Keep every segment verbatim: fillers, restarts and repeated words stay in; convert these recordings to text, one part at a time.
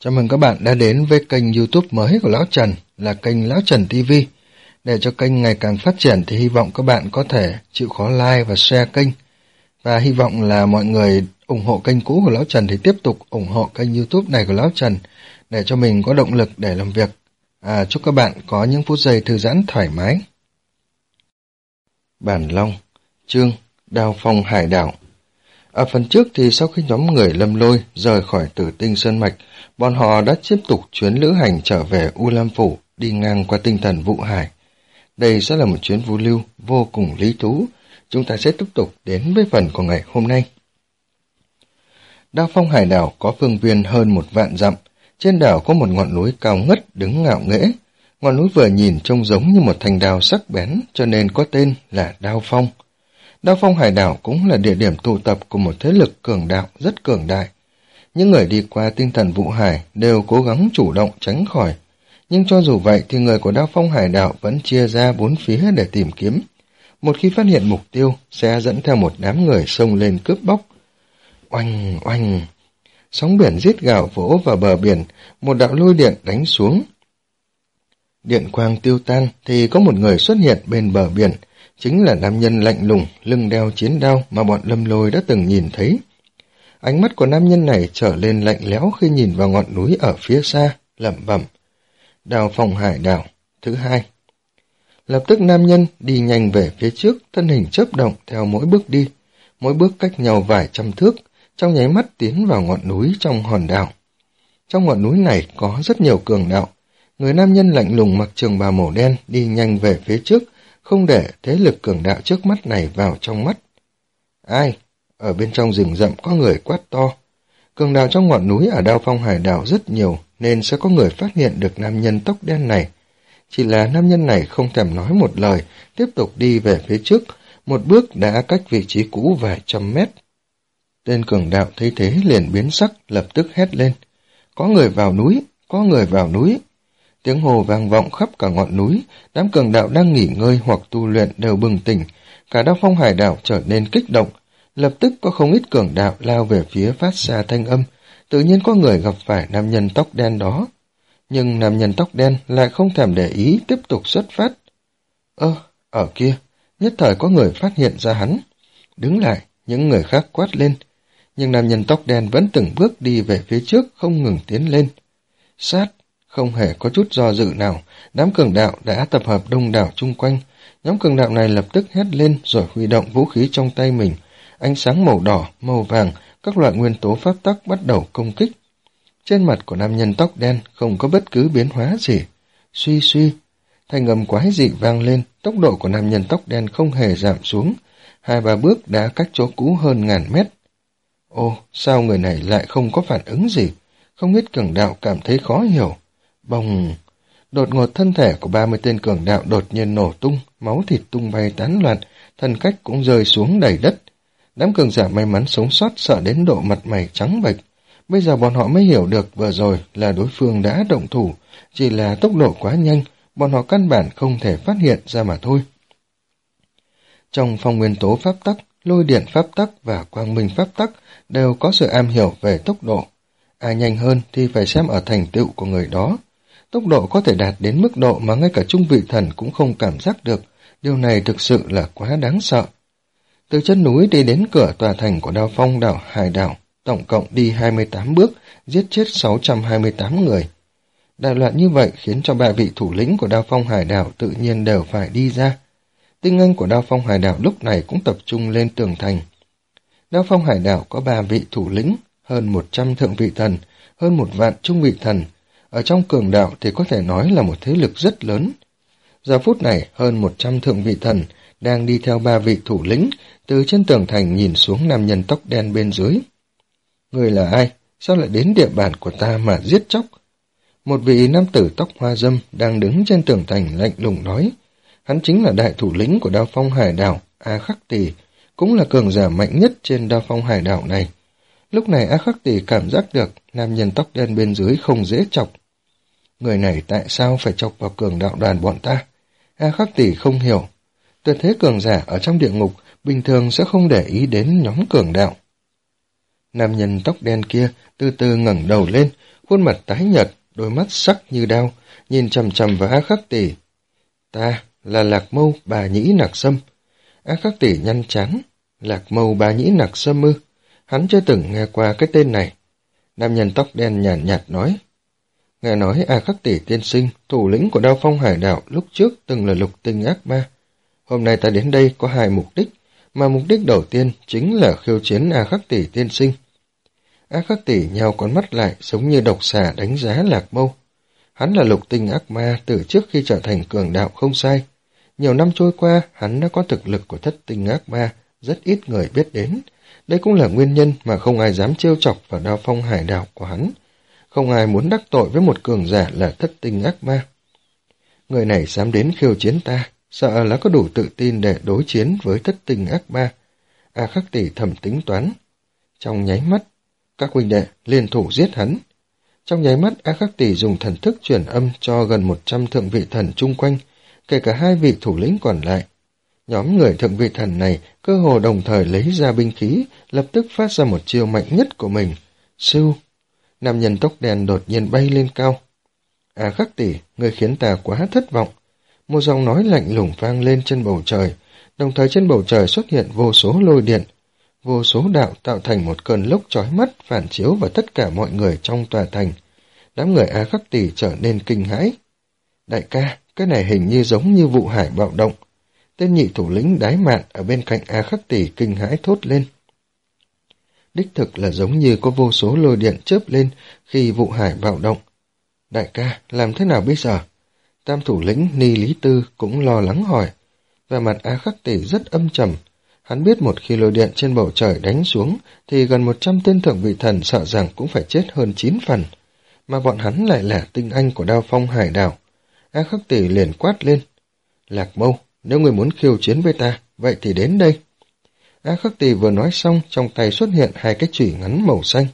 Chào mừng các bạn đã đến với kênh YouTube mới của Lão Trần là kênh Lão Trần ti vi. Để cho kênh ngày càng phát triển thì hy vọng các bạn có thể chịu khó like và share kênh. Và hy vọng là mọi người ủng hộ kênh cũ của Lão Trần thì tiếp tục ủng hộ kênh YouTube này của Lão Trần để cho mình có động lực để làm việc. À, chúc các bạn có những phút giây thư giãn thoải mái. Bản Long, chương Đao Phong Hải Đảo. Ở phần trước thì sau khi nhóm người Lâm Lôi rời khỏi Tử Tinh Sơn Mạch, bọn họ đã tiếp tục chuyến lữ hành trở về U Lam Phủ, đi ngang qua tinh thần Vụ Hải. Đây sẽ là một chuyến vũ lưu vô cùng lý thú. Chúng ta sẽ tiếp tục đến với phần của ngày hôm nay. Đao Phong Hải Đảo có phương viên hơn một vạn dặm. Trên đảo có một ngọn núi cao ngất đứng ngạo nghễ. Ngọn núi vừa nhìn trông giống như một thanh đao sắc bén, cho nên có tên là Đao Phong. Đao Phong Hải Đảo cũng là địa điểm tụ tập của một thế lực cường đạo rất cường đại. Những người đi qua tinh thần Vụ Hải đều cố gắng chủ động tránh khỏi. Nhưng cho dù vậy thì người của Đao Phong Hải Đảo vẫn chia ra bốn phía để tìm kiếm. Một khi phát hiện mục tiêu, sẽ dẫn theo một đám người xông lên cướp bóc. Oanh, oanh! Sóng biển rít gào vỗ vào bờ biển, một đạo lôi điện đánh xuống. Điện quang tiêu tan thì có một người xuất hiện bên bờ biển, chính là nam nhân lạnh lùng, lưng đeo chiến đao mà bọn Lâm Lôi đã từng nhìn thấy. Ánh mắt của nam nhân này trở lên lạnh lẽo khi nhìn vào ngọn núi ở phía xa, lẩm bẩm. Đao Phong Hải Đảo, thứ hai. Lập tức nam nhân đi nhanh về phía trước, thân hình chớp động theo mỗi bước đi, mỗi bước cách nhau vài trăm thước, trong nháy mắt tiến vào ngọn núi trong hòn đảo. Trong ngọn núi này có rất nhiều cường đạo. Người nam nhân lạnh lùng mặc trường bào màu đen đi nhanh về phía trước, không để thế lực cường đạo trước mắt này vào trong mắt. Ai? Ở bên trong rừng rậm có người quát to. Cường đạo trong ngọn núi ở Đao Phong Hải Đảo rất nhiều, nên sẽ có người phát hiện được nam nhân tóc đen này. Chỉ là nam nhân này không thèm nói một lời, tiếp tục đi về phía trước, một bước đã cách vị trí cũ vài trăm mét. Tên cường đạo thấy thế liền biến sắc, lập tức hét lên. Có người vào núi, có người vào núi. Tiếng hồ vang vọng khắp cả ngọn núi, đám cường đạo đang nghỉ ngơi hoặc tu luyện đều bừng tỉnh. Cả Đao Phong Hải Đảo trở nên kích động. Lập tức có không ít cường đạo lao về phía phát ra thanh âm. Tự nhiên có người gặp phải nam nhân tóc đen đó. Nhưng nam nhân tóc đen lại không thèm để ý, tiếp tục xuất phát. Ơ, ở kia, nhất thời có người phát hiện ra hắn. Đứng lại, những người khác quát lên. Nhưng nam nhân tóc đen vẫn từng bước đi về phía trước, không ngừng tiến lên. Sát, không hề có chút do dự nào, đám cường đạo đã tập hợp đông đảo chung quanh. Nhóm cường đạo này lập tức hét lên rồi huy động vũ khí trong tay mình. Ánh sáng màu đỏ, màu vàng, các loại nguyên tố pháp tắc bắt đầu công kích. Trên mặt của nam nhân tóc đen không có bất cứ biến hóa gì. Suy suy, thanh âm quái dị vang lên, tốc độ của nam nhân tóc đen không hề giảm xuống. Hai ba bước đã cách chỗ cũ hơn ngàn mét. Ô, sao người này lại không có phản ứng gì? Không biết cường đạo cảm thấy khó hiểu. Bồng! Đột ngột thân thể của ba mươi tên cường đạo đột nhiên nổ tung, máu thịt tung bay tán loạn, thân cách cũng rơi xuống đầy đất. Đám cường giả may mắn sống sót sợ đến độ mặt mày trắng bệch. Bây giờ bọn họ mới hiểu được vừa rồi là đối phương đã động thủ, chỉ là tốc độ quá nhanh, bọn họ căn bản không thể phát hiện ra mà thôi. Trong phong nguyên tố pháp tắc, lôi điện pháp tắc và quang minh pháp tắc đều có sự am hiểu về tốc độ. Ai nhanh hơn thì phải xem ở thành tựu của người đó. Tốc độ có thể đạt đến mức độ mà ngay cả trung vị thần cũng không cảm giác được. Điều này thực sự là quá đáng sợ. Từ chân núi đi đến cửa tòa thành của Đao Phong đảo Hải Đảo, tổng cộng đi hai mươi tám bước, giết chết sáu trăm hai mươi tám người. Đại loạn như vậy khiến cho ba vị thủ lĩnh của Đao Phong Hải Đảo tự nhiên đều phải đi ra. Tinh anh của Đao Phong Hải Đảo lúc này cũng tập trung lên tường thành. Đao Phong Hải Đảo có ba vị thủ lĩnh, hơn một trăm thượng vị thần, hơn một vạn trung vị thần. Ở trong cường đạo thì có thể nói là một thế lực rất lớn. Giờ phút này, hơn một trăm thượng vị thần đang đi theo ba vị thủ lĩnh, từ trên tường thành nhìn xuống nam nhân tóc đen bên dưới. Người là ai? Sao lại đến địa bàn của ta mà giết chóc? Một vị nam tử tóc hoa râm đang đứng trên tường thành lạnh lùng nói. Hắn chính là đại thủ lĩnh của Đao Phong Hải Đảo, A Khắc Tỳ, cũng là cường giả mạnh nhất trên Đao Phong Hải Đảo này. Lúc này A Khắc Tỳ cảm giác được nam nhân tóc đen bên dưới không dễ chọc. Người này tại sao phải chọc vào cường đạo đoàn bọn ta? A Khắc Tỳ không hiểu. Tuyệt thế cường giả ở trong địa ngục bình thường sẽ không để ý đến nhóm cường đạo. Nam nhân tóc đen kia từ từ ngẩng đầu lên, khuôn mặt tái nhợt, đôi mắt sắc như đao, nhìn chằm chằm vào A Khắc Tỷ. Ta là Lạc Mâu Bà Nhĩ Nặc Sâm. A Khắc Tỷ nhăn trán. Lạc Mâu Bà Nhĩ Nặc Sâm ư? Hắn chưa từng nghe qua cái tên này. Nam nhân tóc đen nhàn nhạt, nhạt nói. Nghe nói A Khắc Tỷ tiên sinh, thủ lĩnh của Đao Phong Hải Đảo lúc trước từng là lục tinh ác ma. Hôm nay ta đến đây có hai mục đích, mà mục đích đầu tiên chính là khiêu chiến A Khắc Tỷ tiên sinh. A Khắc Tỷ nheo con mắt lại, giống như độc xà đánh giá Lạc Mâu. Hắn là lục tinh ác ma từ trước khi trở thành cường đạo không sai. Nhiều năm trôi qua, hắn đã có thực lực của thất tinh ác ma, rất ít người biết đến. Đây cũng là nguyên nhân mà không ai dám trêu chọc vào Đao Phong Hải Đảo của hắn. Không ai muốn đắc tội với một cường giả là thất tinh ác ma. Người này dám đến khiêu chiến ta, sợ là có đủ tự tin để đối chiến với thất tinh ác ma. A Khắc Tỷ thầm tính toán. Trong nháy mắt, các huynh đệ liên thủ giết hắn. Trong nháy mắt, A Khắc Tỷ dùng thần thức truyền âm cho gần một trăm thượng vị thần chung quanh, kể cả hai vị thủ lĩnh còn lại. Nhóm người thượng vị thần này cơ hồ đồng thời lấy ra binh khí, lập tức phát ra một chiêu mạnh nhất của mình. Sưu! Nam nhân tóc đen đột nhiên bay lên cao. A Khắc Tỷ, người khiến ta quá thất vọng. Một giọng nói lạnh lùng vang lên trên bầu trời, đồng thời trên bầu trời xuất hiện vô số lôi điện. Vô số đạo tạo thành một cơn lốc chói mắt phản chiếu vào tất cả mọi người trong tòa thành. Đám người A Khắc Tỷ trở nên kinh hãi. Đại ca, cái này hình như giống như vụ hải bạo động. Tên nhị thủ lĩnh Đái Mạn ở bên cạnh A Khắc Tỷ kinh hãi thốt lên. Đích thực là giống như có vô số lôi điện chớp lên khi vụ hải bạo động. Đại ca, làm thế nào bây giờ? Tam thủ lĩnh Ni Lý Tư cũng lo lắng hỏi. Và mặt A Khắc Tỷ rất âm trầm. Hắn biết một khi lôi điện trên bầu trời đánh xuống thì gần một trăm tên thượng vị thần sợ rằng cũng phải chết hơn chín phần. Mà bọn hắn lại là tinh anh của Đao Phong Hải Đảo. A Khắc Tỷ liền quát lên. Lạc Mâu, nếu người muốn khiêu chiến với ta, vậy thì đến đây. A Khắc Tỷ vừa nói xong, trong tay xuất hiện hai cái chùy ngắn màu xanh.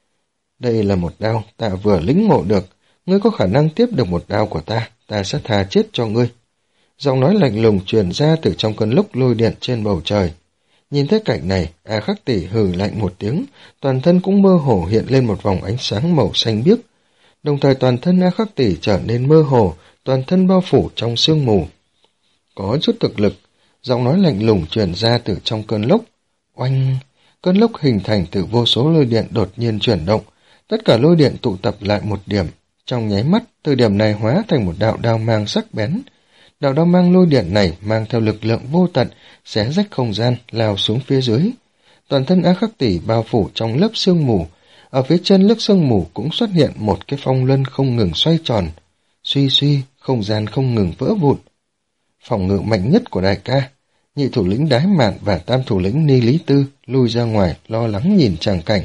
Đây là một đao ta vừa lĩnh ngộ được. Ngươi có khả năng tiếp được một đao của ta, ta sẽ tha chết cho ngươi. Giọng nói lạnh lùng truyền ra từ trong cơn lốc lôi điện trên bầu trời. Nhìn thấy cảnh này, A Khắc Tỷ hừ lạnh một tiếng, toàn thân cũng mơ hồ hiện lên một vòng ánh sáng màu xanh biếc. Đồng thời toàn thân A Khắc Tỷ trở nên mơ hồ, toàn thân bao phủ trong sương mù. Có chút thực lực, giọng nói lạnh lùng truyền ra từ trong cơn lốc. Oanh! Cơn lốc hình thành từ vô số lôi điện đột nhiên chuyển động, tất cả lôi điện tụ tập lại một điểm. Trong nháy mắt, từ điểm này hóa thành một đạo đao mang sắc bén. Đạo đao mang lôi điện này mang theo lực lượng vô tận, xé rách không gian, lao xuống phía dưới. Toàn thân A Khắc Tỷ bao phủ trong lớp sương mù. Ở phía chân lớp sương mù cũng xuất hiện một cái phong luân không ngừng xoay tròn. Suy suy, không gian không ngừng vỡ vụn. Phòng ngự mạnh nhất của đại ca, nhị thủ lĩnh Đái Mạn và tam thủ lĩnh Ni Lý Tư lui ra ngoài lo lắng nhìn tràng cảnh.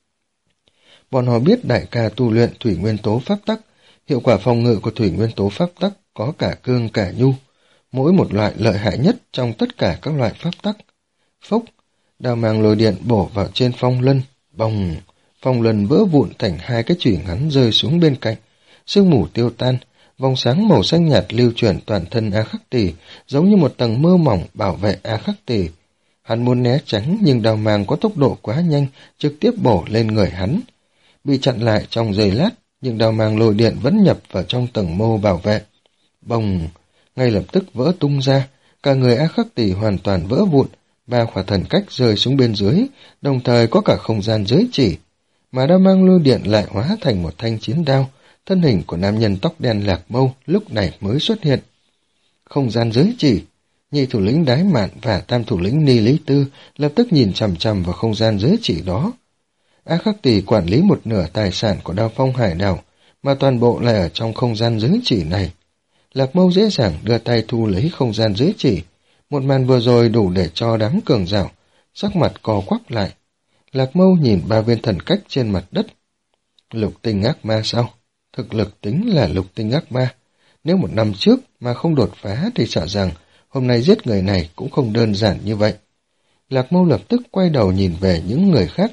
Bọn họ biết đại ca tu luyện thủy nguyên tố pháp tắc, hiệu quả phòng ngự của thủy nguyên tố pháp tắc có cả cương cả nhu, mỗi một loại lợi hại nhất trong tất cả các loại pháp tắc. Phốc, đao mang lôi điện bổ vào trên phong luân, bồng, phong luân vỡ vụn thành hai cái chùy ngắn rơi xuống bên cạnh, sương mù tiêu tan, vòng sáng màu xanh nhạt lưu chuyển toàn thân A Khắc Tỷ, giống như một tầng mơ mỏng bảo vệ A Khắc Tỷ. Hắn muốn né tránh nhưng đao mang có tốc độ quá nhanh, trực tiếp bổ lên người hắn. Bị chặn lại trong giây lát, nhưng đao mang lôi điện vẫn nhập vào trong tầng mô bảo vệ. Bồng, ngay lập tức vỡ tung ra, cả người A Khắc Tỷ hoàn toàn vỡ vụn, ba khỏa thần cách rơi xuống bên dưới, đồng thời có cả không gian giới chỉ. Mà đao mang lôi điện lại hóa thành một thanh chiến đao, thân hình của nam nhân tóc đen Lạc Mâu lúc này mới xuất hiện. Không gian giới chỉ, nhị thủ lĩnh Đái Mạn và tam thủ lĩnh Ni Lý Tư lập tức nhìn chằm chằm vào không gian giới chỉ đó. A Khắc Tỷ quản lý một nửa tài sản của Đao Phong Hải Đảo, mà toàn bộ lại ở trong không gian giới chỉ này. Lạc Mâu dễ dàng đưa tay thu lấy không gian giới chỉ. Một màn vừa rồi đủ để cho đám cường giả sắc mặt co quắp lại. Lạc Mâu nhìn ba viên thần cách trên mặt đất. Lục tinh ác ma sao? Thực lực tính là lục tinh ác ma. Nếu một năm trước mà không đột phá thì sợ rằng hôm nay giết người này cũng không đơn giản như vậy. Lạc Mâu lập tức quay đầu nhìn về những người khác.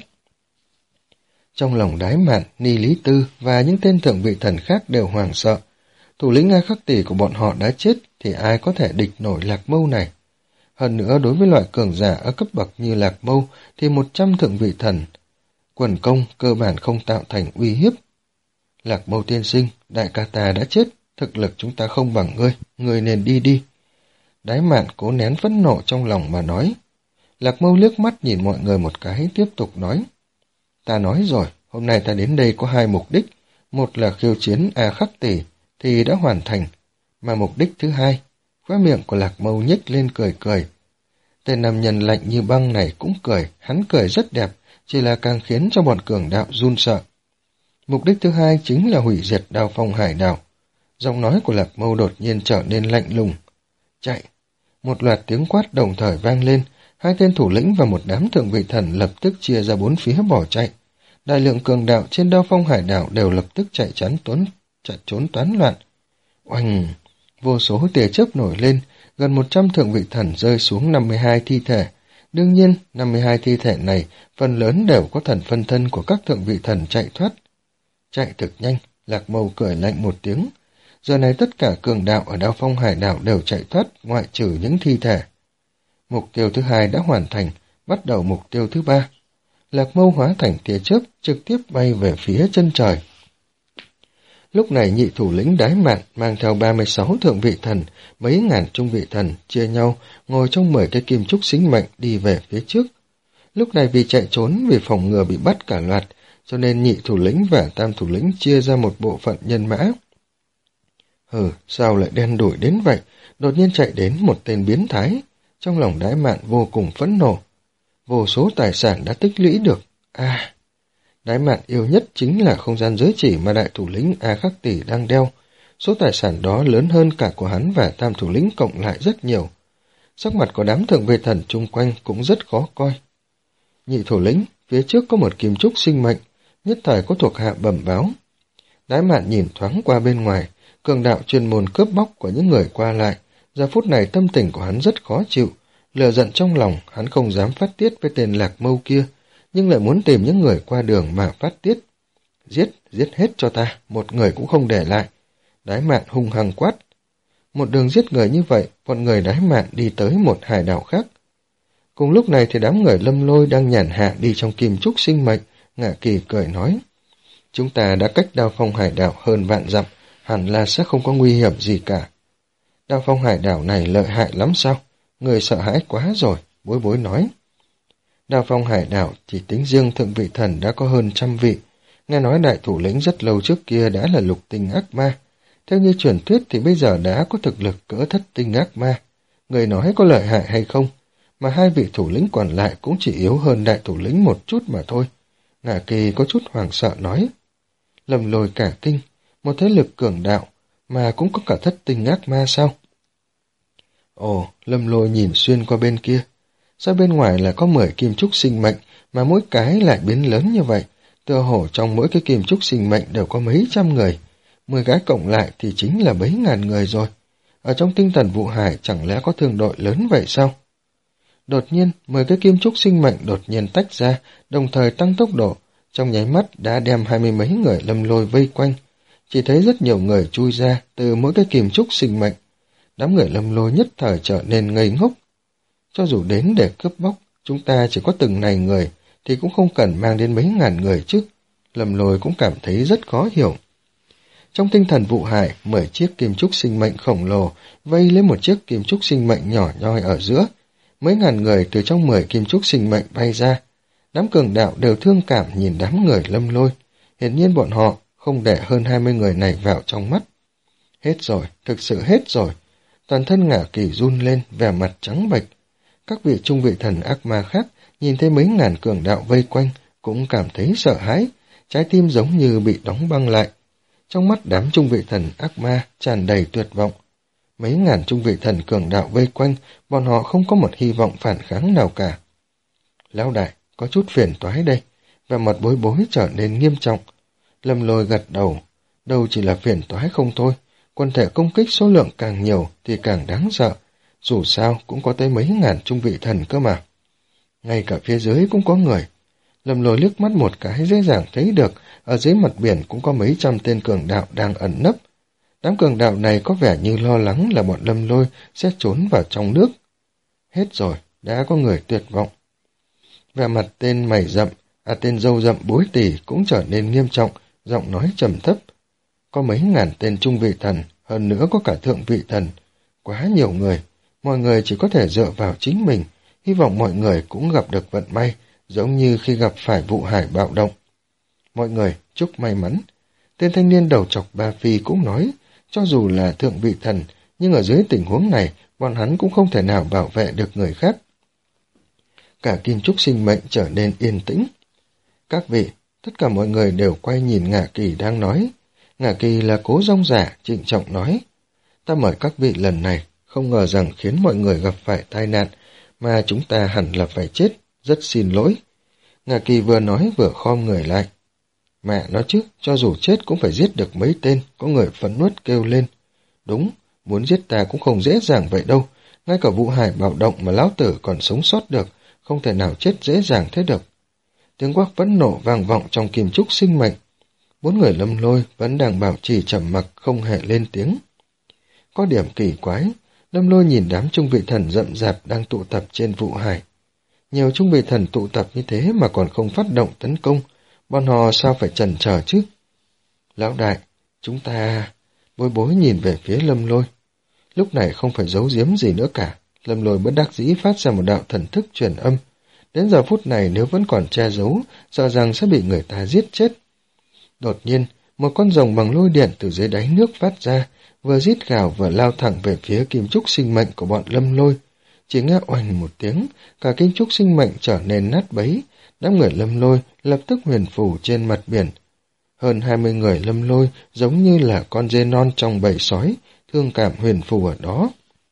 Trong lòng Đái Mạn, Ni Lý Tư và những tên thượng vị thần khác đều hoảng sợ. Thủ lĩnh A Khắc Tỷ của bọn họ đã chết thì ai có thể địch nổi Lạc Mâu này. Hơn nữa đối với loại cường giả ở cấp bậc như Lạc Mâu thì một trăm thượng vị thần quần công cơ bản không tạo thành uy hiếp. Lạc Mâu tiên sinh, đại ca ta đã chết, thực lực chúng ta không bằng ngươi, ngươi nên đi đi. Đái Mạn cố nén phẫn nộ trong lòng mà nói. Lạc Mâu liếc mắt nhìn mọi người một cái, tiếp tục nói. Ta nói rồi, hôm nay ta đến đây có hai mục đích. Một là khiêu chiến A Khắc Tỷ, thì đã hoàn thành. Mà mục đích thứ hai, khóe miệng của Lạc Mâu nhếch lên cười cười. Tên nam nhân lạnh như băng này cũng cười, hắn cười rất đẹp, chỉ là càng khiến cho bọn cường đạo run sợ. Mục đích thứ hai chính là hủy diệt Đao Phong Hải Đảo. Giọng nói của Lạc Mâu đột nhiên trở nên lạnh lùng. Chạy! Một loạt tiếng quát đồng thời vang lên, hai tên thủ lĩnh và một đám thượng vị thần lập tức chia ra bốn phía bỏ chạy. Đại lượng cường đạo trên Đao Phong Hải Đảo đều lập tức chạy chắn tuấn, chạy trốn toán loạn. Oanh! Vô số tia chớp nổi lên, gần một trăm thượng vị thần rơi xuống năm mươi hai thi thể. Đương nhiên, năm mươi hai thi thể này, phần lớn đều có thần phân thân của các thượng vị thần chạy thoát. Chạy thực nhanh, Lạc Mâu cười lạnh một tiếng. Giờ này tất cả cường đạo ở Đao Phong Hải Đảo đều chạy thoát, ngoại trừ những thi thể. Mục tiêu thứ hai đã hoàn thành, bắt đầu mục tiêu thứ ba. Lạc Mâu hóa thành tia chớp, trực tiếp bay về phía chân trời. Lúc này nhị thủ lĩnh Đái Mạn mang theo ba mươi sáu thượng vị thần, mấy ngàn trung vị thần, chia nhau, ngồi trong mười cái kim trúc sinh mệnh đi về phía trước. Lúc này vì chạy trốn, vì phòng ngừa bị bắt cả loạt, cho nên nhị thủ lĩnh và tam thủ lĩnh chia ra một bộ phận nhân mã. Hừ, sao lại đen đủi đến vậy? Đột nhiên chạy đến một tên biến thái. Trong lòng Đái Mạn vô cùng phẫn nộ. Vô số tài sản đã tích lũy được. À, Đái Mạn yêu nhất chính là không gian giới chỉ mà đại thủ lĩnh A Khắc Tỷ đang đeo. Số tài sản đó lớn hơn cả của hắn và tam thủ lĩnh cộng lại rất nhiều. Sắc mặt của đám thượng vị thần chung quanh cũng rất khó coi. Nhị thủ lĩnh, phía trước có một kim trúc sinh mệnh, nhất thời có thuộc hạ bẩm báo. Đái Mạn nhìn thoáng qua bên ngoài, cường đạo chuyên môn cướp bóc của những người qua lại. Giờ phút này tâm tình của hắn rất khó chịu, lửa giận trong lòng hắn không dám phát tiết với tên Lạc Mâu kia, nhưng lại muốn tìm những người qua đường mà phát tiết. Giết, giết hết cho ta, một người cũng không để lại. Đái Mạn hung hăng quát. Một đường giết người như vậy, bọn người Đái Mạn đi tới một hải đảo khác. Cùng lúc này thì đám người Lâm Lôi đang nhàn hạ đi trong kim trúc sinh mệnh, Ngạ Kỳ cười nói. Chúng ta đã cách Đao Phong Hải Đảo hơn vạn dặm, hẳn là sẽ không có nguy hiểm gì cả. Đao Phong Hải Đảo này lợi hại lắm sao? Người sợ hãi quá rồi, Bối Bối nói. Đao Phong Hải Đảo chỉ tính riêng thượng vị thần đã có hơn trăm vị. Nghe nói đại thủ lĩnh rất lâu trước kia đã là lục tinh ác ma. Theo như truyền thuyết thì bây giờ đã có thực lực cỡ thất tinh ác ma. Người nói có lợi hại hay không? Mà hai vị thủ lĩnh còn lại cũng chỉ yếu hơn đại thủ lĩnh một chút mà thôi. Ngạ Kỳ có chút hoảng sợ nói. Lâm Lôi cả kinh, một thế lực cường đạo, mà cũng có cả thất tinh ác ma sao? Ồ, Lâm Lôi nhìn xuyên qua bên kia. Sao bên ngoài là có mười kim trúc sinh mệnh, mà mỗi cái lại biến lớn như vậy? Tựa hồ trong mỗi cái kim trúc sinh mệnh đều có mấy trăm người. Mười cái cộng lại thì chính là mấy ngàn người rồi. Ở trong tinh thần vụ hải chẳng lẽ có thương đội lớn vậy sao? Đột nhiên, mười cái kim trúc sinh mệnh đột nhiên tách ra, đồng thời tăng tốc độ. Trong nháy mắt đã đem hai mươi mấy người Lâm Lôi vây quanh. Chỉ thấy rất nhiều người chui ra từ mỗi cái kim trúc sinh mệnh. Đám người Lâm Lôi nhất thời trở nên ngây ngốc. Cho dù đến để cướp bóc, chúng ta chỉ có từng này người, thì cũng không cần mang đến mấy ngàn người chứ. Lâm Lôi cũng cảm thấy rất khó hiểu. Trong tinh thần vụ hải, mười chiếc kim trúc sinh mệnh khổng lồ vây lấy một chiếc kim trúc sinh mệnh nhỏ nhoi ở giữa. Mấy ngàn người từ trong mười kim trúc sinh mệnh bay ra. Đám cường đạo đều thương cảm nhìn đám người Lâm Lôi. Hiển nhiên bọn họ không để hơn hai mươi người này vào trong mắt. Hết rồi, thực sự hết rồi. Toàn thân Ngạ Kỳ run lên, vẻ mặt trắng bệch. Các vị trung vị thần ác ma khác nhìn thấy mấy ngàn cường đạo vây quanh cũng cảm thấy sợ hãi, trái tim giống như bị đóng băng lại. Trong mắt đám trung vị thần ác ma tràn đầy tuyệt vọng. Mấy ngàn trung vị thần cường đạo vây quanh, bọn họ không có một hy vọng phản kháng nào cả. Lão đại, có chút phiền toái đây, và mặt Bối Bối trở nên nghiêm trọng. Lâm Lôi gật đầu, đâu chỉ là phiền toái không thôi, quân thể công kích số lượng càng nhiều thì càng đáng sợ, dù sao cũng có tới mấy ngàn trung vị thần cơ mà. Ngay cả phía dưới cũng có người. Lâm Lôi liếc mắt một cái dễ dàng thấy được, ở dưới mặt biển cũng có mấy trăm tên cường đạo đang ẩn nấp. Đám cường đạo này có vẻ như lo lắng là bọn Lâm Lôi sẽ trốn vào trong nước. Hết rồi, đã có người tuyệt vọng. Vẻ mặt tên mày rậm, à tên râu rậm Bối Tỷ cũng trở nên nghiêm trọng, giọng nói trầm thấp. có mấy ngàn tên trung vị thần, hơn nữa có cả thượng vị thần. Quá nhiều người, mọi người chỉ có thể dựa vào chính mình, hy vọng mọi người cũng gặp được vận may, giống như khi gặp phải vụ hải bạo động. Mọi người chúc may mắn. Tên thanh niên đầu chọc Ba Phi cũng nói, cho dù là thượng vị thần, nhưng ở dưới tình huống này, bọn hắn cũng không thể nào bảo vệ được người khác. Cả kim trúc sinh mệnh trở nên yên tĩnh. Các vị, tất cả mọi người đều quay nhìn Ngạ Kỳ đang nói. Ngạ Kỳ là Cố Dông Giả, trịnh trọng nói, ta mời các vị lần này, không ngờ rằng khiến mọi người gặp phải tai nạn, mà chúng ta hẳn là phải chết, rất xin lỗi. Ngạ Kỳ vừa nói vừa khom người lại. Mẹ nói chứ, cho dù chết cũng phải giết được mấy tên, có người phẫn nuốt kêu lên. Đúng, muốn giết ta cũng không dễ dàng vậy đâu, ngay cả vụ hải bạo động mà lão tử còn sống sót được, không thể nào chết dễ dàng thế được. Tiếng quát vẫn nổ vang vọng trong kim trúc sinh mệnh. Bốn người Lâm Lôi vẫn đang bảo trì trầm mặc không hề lên tiếng. Có điểm kỳ quái, Lâm Lôi nhìn đám trung vị thần rậm rạp đang tụ tập trên vụ hải. Nhiều trung vị thần tụ tập như thế mà còn không phát động tấn công, bọn họ sao phải chần chờ chứ? Lão đại, chúng ta... Bối bối nhìn về phía Lâm Lôi. Lúc này không phải giấu giếm gì nữa cả, Lâm Lôi bất đắc dĩ phát ra một đạo thần thức truyền âm. Đến giờ phút này nếu vẫn còn che giấu, sợ rằng sẽ bị người ta giết chết. Đột nhiên, một con rồng bằng lôi điện từ dưới đáy nước phát ra, vừa rít gào vừa lao thẳng về phía kim trúc sinh mệnh của bọn Lâm Lôi. Chỉ nghe oanh một tiếng, cả kim trúc sinh mệnh trở nên nát bấy, đám người Lâm Lôi lập tức huyền phù trên mặt biển. Hơn hai mươi người Lâm Lôi giống như là con dê non trong bầy sói, thương cảm huyền phù ở đó.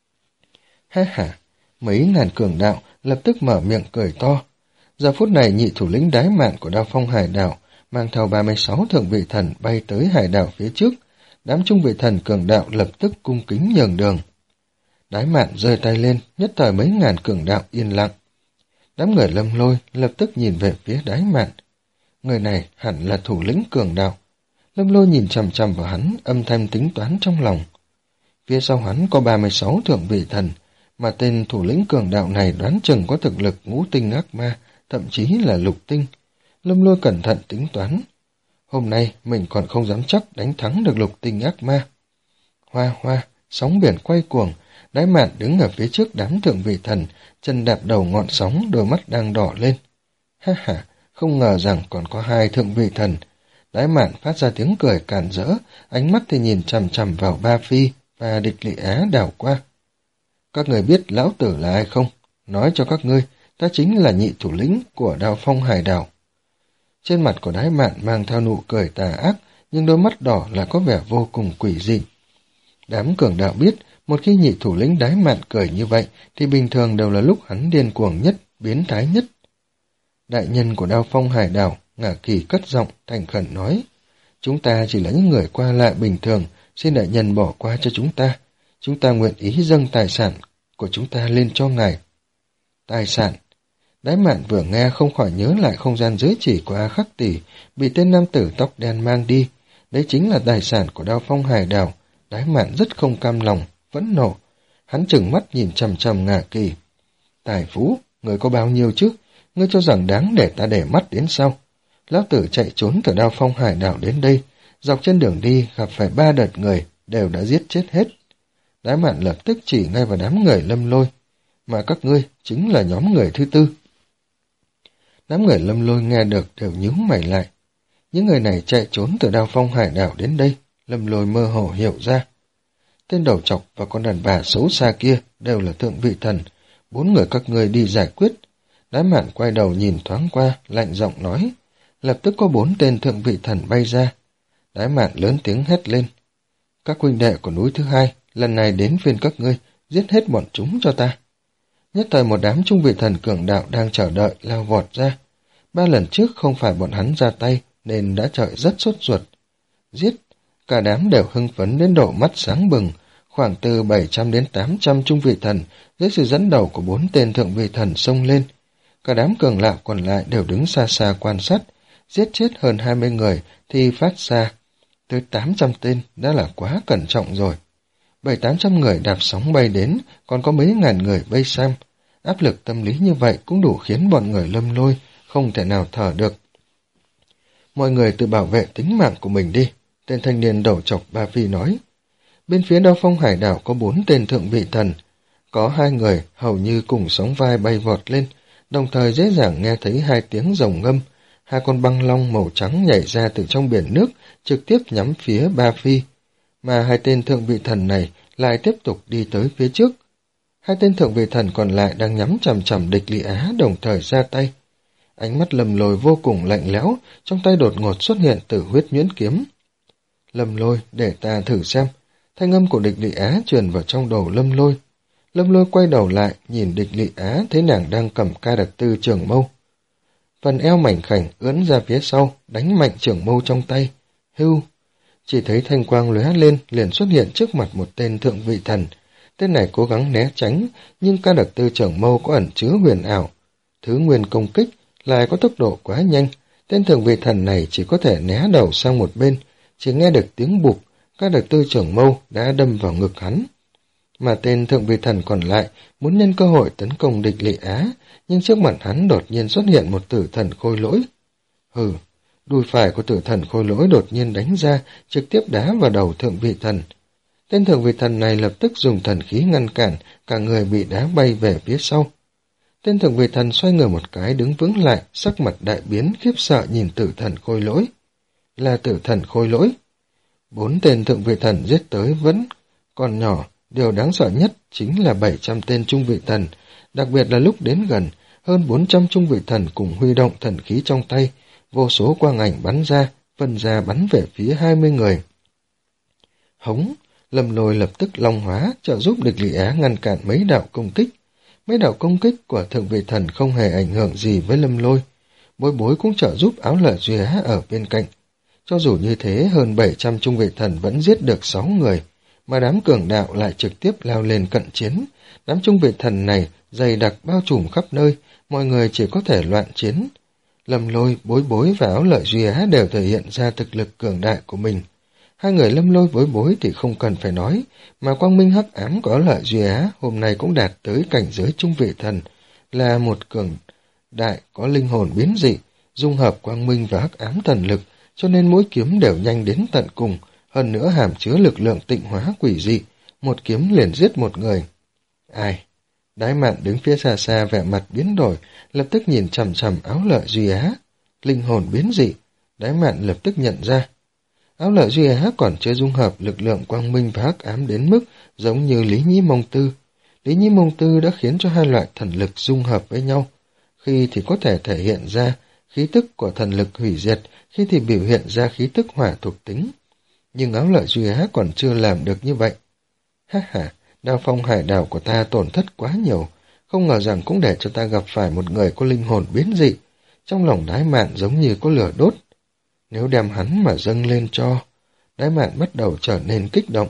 Ha ha, mấy ngàn cường đạo lập tức mở miệng cười to. Giờ phút này nhị thủ lĩnh đái mạn của Đao Phong Hải Đảo mang theo ba mươi sáu thượng vị thần bay tới hải đảo phía trước, đám trung vị thần cường đạo lập tức cung kính nhường đường. Đái mạn giơ tay lên, nhất thời mấy ngàn cường đạo yên lặng. Đám người Lâm Lôi lập tức nhìn về phía đái mạn. Người này hẳn là thủ lĩnh cường đạo. Lâm Lôi nhìn chằm chằm vào hắn, âm thanh tính toán trong lòng. Phía sau hắn có ba mươi sáu thượng vị thần, mà tên thủ lĩnh cường đạo này đoán chừng có thực lực ngũ tinh ác ma, thậm chí là lục tinh. Lâm Lôi cẩn thận tính toán. Hôm nay mình còn không dám chắc đánh thắng được lục tinh ác ma. Hoa hoa, sóng biển quay cuồng, đái mạn đứng ở phía trước đám thượng vị thần, chân đạp đầu ngọn sóng, đôi mắt đang đỏ lên. Ha ha, không ngờ rằng còn có hai thượng vị thần. Đái mạn phát ra tiếng cười càn rỡ, ánh mắt thì nhìn chằm chằm vào Ba Phi và Địch Lị Á đảo qua. Các người biết lão tử là ai không? Nói cho các ngươi, ta chính là nhị thủ lĩnh của Đao Phong Hải Đảo. Trên mặt của đái mạn mang theo nụ cười tà ác, nhưng đôi mắt đỏ là có vẻ vô cùng quỷ dị. Đám cường đạo biết, một khi nhị thủ lĩnh đái mạn cười như vậy, thì bình thường đều là lúc hắn điên cuồng nhất, biến thái nhất. Đại nhân của Đao Phong Hải Đảo, Ngạ Kỳ cất giọng, thành khẩn nói, chúng ta chỉ là những người qua lại bình thường, xin đại nhân bỏ qua cho chúng ta. Chúng ta nguyện ý dâng tài sản của chúng ta lên cho ngài. Tài sản? Đái mạn vừa nghe không khỏi nhớ lại không gian giới chỉ của A Khắc Tỷ, bị tên nam tử tóc đen mang đi. Đấy chính là tài sản của Đao Phong Hải Đảo. Đái mạn rất không cam lòng, phẫn nộ. Hắn trừng mắt nhìn chằm chằm Ngạ Kỳ. Tài phú, người có bao nhiêu chứ? Ngươi cho rằng đáng để ta để mắt đến sao? Lão tử chạy trốn từ Đao Phong Hải Đảo đến đây, dọc trên đường đi gặp phải ba đợt người, đều đã giết chết hết. Đái mạn lập tức chỉ ngay vào đám người Lâm Lôi, mà các ngươi chính là nhóm người thứ tư. Đám người Lâm Lôi nghe được đều nhíu mày lại. Những người này chạy trốn từ Đao Phong Hải Đảo đến đây, Lâm Lôi mơ hồ hiểu ra. Tên đầu trọc và con đàn bà xấu xa kia đều là thượng vị thần, bốn người các ngươi đi giải quyết. Đái mạn quay đầu nhìn thoáng qua, lạnh giọng nói. Lập tức có bốn tên thượng vị thần bay ra. Đái mạn lớn tiếng hét lên. Các huynh đệ của núi thứ hai, lần này đến phiên các ngươi, giết hết bọn chúng cho ta. Nhất thời một đám trung vị thần cường đạo đang chờ đợi lao vọt ra. Ba lần trước không phải bọn hắn ra tay, nên đã trời rất sốt ruột. Giết! Cả đám đều hưng phấn đến độ mắt sáng bừng, khoảng từ bảy trăm đến tám trăm trung vị thần, dưới sự dẫn đầu của bốn tên thượng vị thần xông lên. Cả đám cường đạo còn lại đều đứng xa xa quan sát, giết chết hơn hai mươi người thì phát ra. Tới tám trăm tên đã là quá cẩn trọng rồi. Bảy tám trăm người đạp sóng bay đến, còn có mấy ngàn người bay sang. Áp lực tâm lý như vậy cũng đủ khiến bọn người Lâm Lôi không thể nào thở được. Mọi người tự bảo vệ tính mạng của mình đi, Tên thanh niên đầu chọc Ba Phi nói. Bên phía Đao Phong Hải Đảo có bốn tên thượng vị thần. Có hai người hầu như cùng sóng vai bay vọt lên, đồng thời dễ dàng nghe thấy hai tiếng rồng ngâm. Hai con băng long màu trắng nhảy ra từ trong biển nước, trực tiếp nhắm phía Ba Phi. Mà hai tên thượng vị thần này lại tiếp tục đi tới phía trước. Hai tên thượng vị thần còn lại đang nhắm chằm chằm địch Lị Á đồng thời ra tay. Ánh mắt Lâm Lôi vô cùng lạnh lẽo, trong tay đột ngột xuất hiện Tử Huyết Nhuyễn Kiếm. Lâm Lôi, để ta thử xem. Thanh âm của địch Lị Á truyền vào trong đầu Lâm Lôi. Lâm Lôi quay đầu lại, nhìn địch Lị Á thấy nàng đang cầm ca đặc tư trường mâu. Phần eo mảnh khảnh ưỡn ra phía sau, đánh mạnh trường mâu trong tay. Hưu! Chỉ thấy thanh quang lóe lên, liền xuất hiện trước mặt một tên thượng vị thần. Tên này cố gắng né tránh, nhưng ca đặc tư trường mâu có ẩn chứa huyền ảo. Thứ nguyên công kích lại có tốc độ quá nhanh. Tên thượng vị thần này chỉ có thể né đầu sang một bên, chỉ nghe được tiếng bụp, ca đặc tư trường mâu đã đâm vào ngực hắn. Mà tên thượng vị thần còn lại muốn nhân cơ hội tấn công địch Lị Á, nhưng trước mặt hắn đột nhiên xuất hiện một tử thần khôi lỗi. Hừ, đùi phải của tử thần khôi lỗi đột nhiên đánh ra, trực tiếp đá vào đầu thượng vị thần. Tên thượng vị thần này lập tức dùng thần khí ngăn cản, cả người bị đá bay về phía sau. Tên thượng vị thần xoay người một cái đứng vững lại, sắc mặt đại biến khiếp sợ nhìn tử thần khôi lỗi. Là tử thần khôi lỗi. Bốn tên thượng vị thần giết tới vẫn còn nhỏ, điều đáng sợ nhất chính là bảy trăm tên trung vị thần, đặc biệt là lúc đến gần, hơn bốn trăm trung vị thần cùng huy động thần khí trong tay, vô số quang ảnh bắn ra, phân ra bắn về phía hai mươi người. Hống, Lâm Lôi lập tức long hóa, trợ giúp địch Lị Á ngăn cản mấy đạo công kích. Mấy đạo công kích của thượng vị thần không hề ảnh hưởng gì với Lâm Lôi. Bối bối cũng trợ giúp Áo Lợi Duy Á ở bên cạnh. Cho dù như thế, hơn bảy trăm trung vị thần vẫn giết được sáu người, mà đám cường đạo lại trực tiếp lao lên cận chiến. Đám trung vị thần này dày đặc bao trùm khắp nơi, mọi người chỉ có thể loạn chiến. Lâm Lôi, Bối Bối và Áo Lợi Duy Á đều thể hiện ra thực lực cường đại của mình. Hai người Lâm Lôi Bối Bối thì không cần phải nói, mà quang minh hắc ám của Áo Lợi Duy Á hôm nay cũng đạt tới cảnh giới trung vị thần, là một cường đại có linh hồn biến dị, dung hợp quang minh và hắc ám thần lực, cho nên mỗi kiếm đều nhanh đến tận cùng, hơn nữa hàm chứa lực lượng tịnh hóa quỷ dị, một kiếm liền giết một người. Ai? Đái Mạn đứng phía xa xa vẻ mặt biến đổi, lập tức nhìn chằm chằm Áo Lợi Duy Á. Linh hồn biến dị, Đái Mạn lập tức nhận ra. Áo Lợi Duy Á còn chưa dung hợp lực lượng quang minh và hắc ám đến mức giống như Lý Nhĩ Mông Tư. Lý Nhĩ Mông Tư đã khiến cho hai loại thần lực dung hợp với nhau. Khi thì có thể thể hiện ra khí tức của thần lực hủy diệt, khi thì biểu hiện ra khí tức hỏa thuộc tính. Nhưng Áo Lợi Duy Á còn chưa làm được như vậy. Ha ha, Đao Phong Hải Đảo của ta tổn thất quá nhiều, không ngờ rằng cũng để cho ta gặp phải một người có linh hồn biến dị. Trong lòng Đái Mạn giống như có lửa đốt. Nếu đem hắn mà dâng lên cho... Đái Mạn bắt đầu trở nên kích động.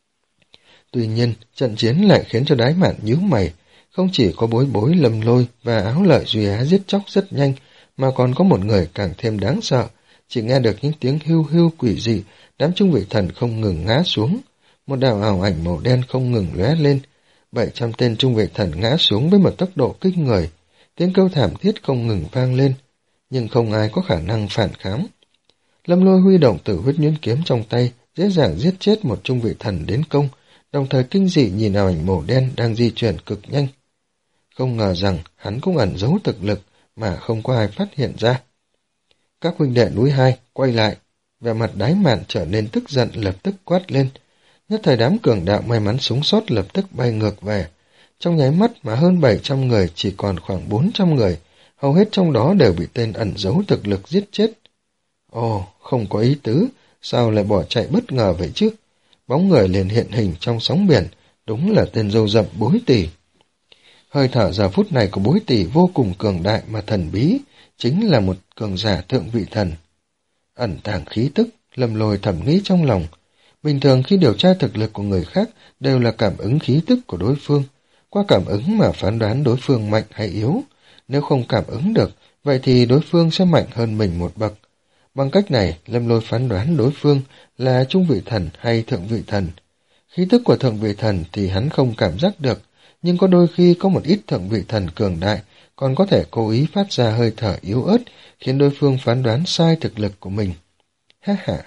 Tuy nhiên, trận chiến lại khiến cho Đái Mạn nhíu mày. Không chỉ có Bối Bối, Lâm Lôi và Áo Lợi Duy Á giết chóc rất nhanh, mà còn có một người càng thêm đáng sợ. Chỉ nghe được những tiếng hưu hưu quỷ dị, đám trung vị thần không ngừng ngã xuống. Một đạo ảo ảnh màu đen không ngừng lóe lên. Bảy trăm tên trung vị thần ngã xuống với một tốc độ kinh người. Tiếng kêu thảm thiết không ngừng vang lên, nhưng không ai có khả năng phản kháng. Lâm Lôi huy động Tử Huyết Nhuyễn Kiếm trong tay, dễ dàng giết chết một trung vị thần đến công, đồng thời kinh dị nhìn ảo ảnh màu đen đang di chuyển cực nhanh. Không ngờ rằng hắn cũng ẩn giấu thực lực mà không có ai phát hiện ra. Các huynh đệ núi hai quay lại, vẻ mặt Đái Mạn trở nên tức giận, lập tức quát lên. Nhất thời đám cường đạo may mắn sống sót lập tức bay ngược về. Trong nháy mắt mà hơn bảy trăm người chỉ còn khoảng bốn trăm người, hầu hết trong đó đều bị tên ẩn giấu thực lực giết chết. Ồ, không có ý tứ, sao lại bỏ chạy bất ngờ vậy chứ? Bóng người liền hiện hình trong sóng biển, đúng là tên râu rậm Bối Tỷ. Hơi thở giờ phút này của Bối Tỷ vô cùng cường đại mà thần bí, chính là một cường giả thượng vị thần. Ẩn tàng khí tức, Lâm Lôi thầm nghĩ trong lòng. Bình thường khi điều tra thực lực của người khác đều là cảm ứng khí tức của đối phương, qua cảm ứng mà phán đoán đối phương mạnh hay yếu. Nếu không cảm ứng được, vậy thì đối phương sẽ mạnh hơn mình một bậc. Bằng cách này, Lâm Lôi phán đoán đối phương là trung vị thần hay thượng vị thần. Khí tức của thượng vị thần thì hắn không cảm giác được, nhưng có đôi khi có một ít thượng vị thần cường đại còn có thể cố ý phát ra hơi thở yếu ớt, khiến đối phương phán đoán sai thực lực của mình. Ha ha,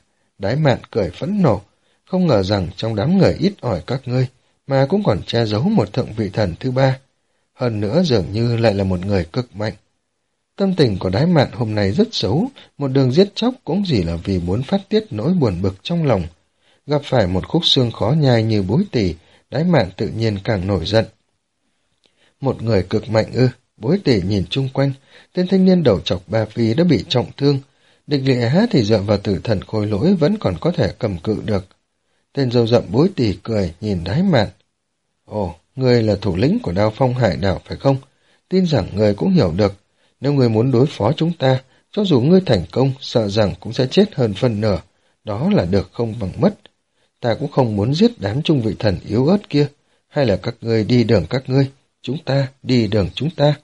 Đái Mạn cười phẫn nộ, không ngờ rằng trong đám người ít ỏi các ngươi mà cũng còn che giấu một thượng vị thần thứ ba. Hơn nữa dường như lại là một người cực mạnh. Tâm tình của Đái Mạn hôm nay rất xấu, một đường giết chóc cũng chỉ là vì muốn phát tiết nỗi buồn bực trong lòng. Gặp phải một khúc xương khó nhai như Bối Tỷ, Đái Mạn tự nhiên càng nổi giận. Một người cực mạnh ư? Bối Tỷ nhìn chung quanh, tên thanh niên đầu chọc Ba Phi đã bị trọng thương. Địch Lệ Á thì dựa vào tử thần khôi lỗi vẫn còn có thể cầm cự được. Tên râu rậm Bối Tỷ cười nhìn Đái Mạn. Ồ, ngươi là thủ lĩnh của Đao Phong Hải Đảo phải không? Tin rằng ngươi cũng hiểu được. Nếu ngươi muốn đối phó chúng ta, cho dù ngươi thành công, sợ rằng cũng sẽ chết hơn phân nửa. Đó là được không bằng mất. Ta cũng không muốn giết đám trung vị thần yếu ớt kia. Hay là các ngươi đi đường các ngươi, chúng ta đi đường chúng ta.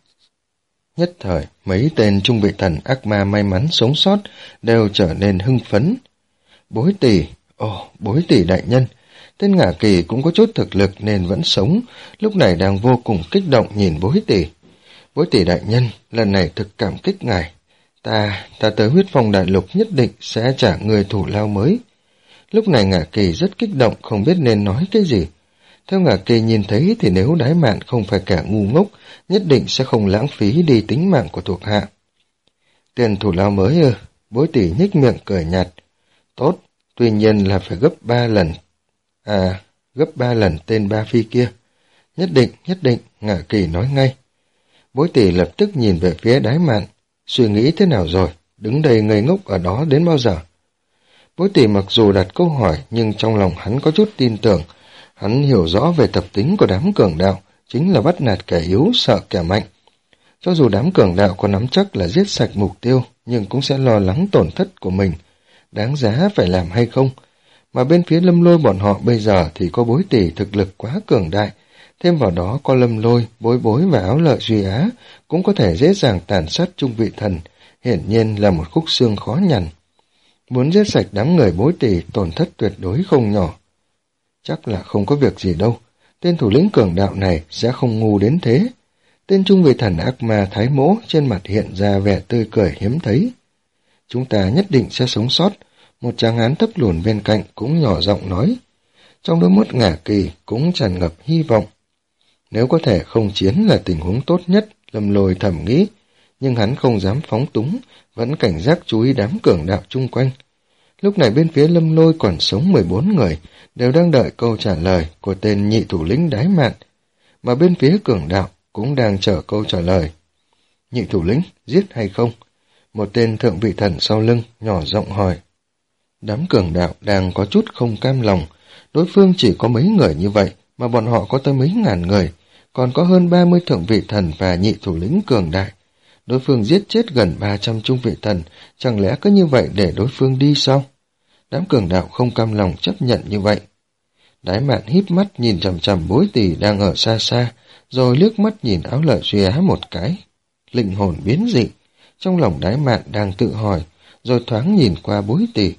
Nhất thời, mấy tên trung vị thần ác ma may mắn sống sót đều trở nên hưng phấn. Bối Tỷ, ồ, Bối Tỷ đại nhân. Tên Ngả Kỳ cũng có chút thực lực nên vẫn sống, lúc này đang vô cùng kích động nhìn Bối Tỷ. Bối Tỷ đại nhân, lần này thực cảm kích ngài. Ta, ta tới Huyết Phong Đại Lục nhất định sẽ trả người thủ lao mới. Lúc này Ngả Kỳ rất kích động, không biết nên nói cái gì. Theo Ngả Kỳ nhìn thấy thì nếu Đái Mạn không phải kẻ ngu ngốc, nhất định sẽ không lãng phí đi tính mạng của thuộc hạ. Tiền thủ lao mới ư? Bối Tỷ nhếch miệng cười nhạt. Tốt, tuy nhiên là phải gấp ba lần. À, gấp ba lần tên Ba Phi kia. Nhất định, nhất định, Ngả Kỳ nói ngay. Bối Tỷ lập tức nhìn về phía Đái Mạn. Suy nghĩ thế nào rồi? Đứng đây ngây ngốc ở đó đến bao giờ? Bối Tỷ mặc dù đặt câu hỏi nhưng trong lòng hắn có chút tin tưởng. Hắn hiểu rõ về tập tính của đám cường đạo, chính là bắt nạt kẻ yếu, sợ kẻ mạnh. Cho dù đám cường đạo có nắm chắc là giết sạch mục tiêu, nhưng cũng sẽ lo lắng tổn thất của mình. Đáng giá phải làm hay không? Mà bên phía Lâm Lôi bọn họ bây giờ thì có Bối Tỷ thực lực quá cường đại. Thêm vào đó có Lâm Lôi, Bối Bối và Áo Lợi Duy Á cũng có thể dễ dàng tàn sát trung vị thần, hiển nhiên là một khúc xương khó nhằn. Muốn giết sạch đám người Bối Tỷ tổn thất tuyệt đối không nhỏ. Chắc là không có việc gì đâu, tên thủ lĩnh cường đạo này sẽ không ngu đến thế. Tên trung vị thần ác ma Thái Mỗ trên mặt hiện ra vẻ tươi cười hiếm thấy. Chúng ta nhất định sẽ sống sót, một tráng hán thấp lùn bên cạnh cũng nhỏ giọng nói. Trong đôi mắt Ngả Kỳ cũng tràn ngập hy vọng. Nếu có thể không chiến là tình huống tốt nhất, Lâm Lôi thầm nghĩ, nhưng hắn không dám phóng túng, vẫn cảnh giác chú ý đám cường đạo chung quanh. Lúc này bên phía Lâm Lôi còn sống mười bốn người, đều đang đợi câu trả lời của tên nhị thủ lĩnh Đái Mạn, mà bên phía cường đạo cũng đang chờ câu trả lời. Nhị thủ lĩnh, giết hay không? Một tên thượng vị thần sau lưng nhỏ giọng hỏi. Đám cường đạo đang có chút không cam lòng, đối phương chỉ có mấy người như vậy, mà bọn họ có tới mấy ngàn người, còn có hơn ba mươi thượng vị thần và nhị thủ lĩnh cường đại. Đối phương giết chết gần ba trăm trung vị thần, chẳng lẽ cứ như vậy để đối phương đi sao? Đám cường đạo không cam lòng chấp nhận như vậy. Đái Mạn híp mắt nhìn chằm chằm Bối Tỷ đang ở xa xa, rồi liếc mắt nhìn Áo Lợi Duy Á một cái. Linh hồn biến dị, trong lòng Đái Mạn đang tự hỏi, rồi thoáng nhìn qua Bối Tỷ.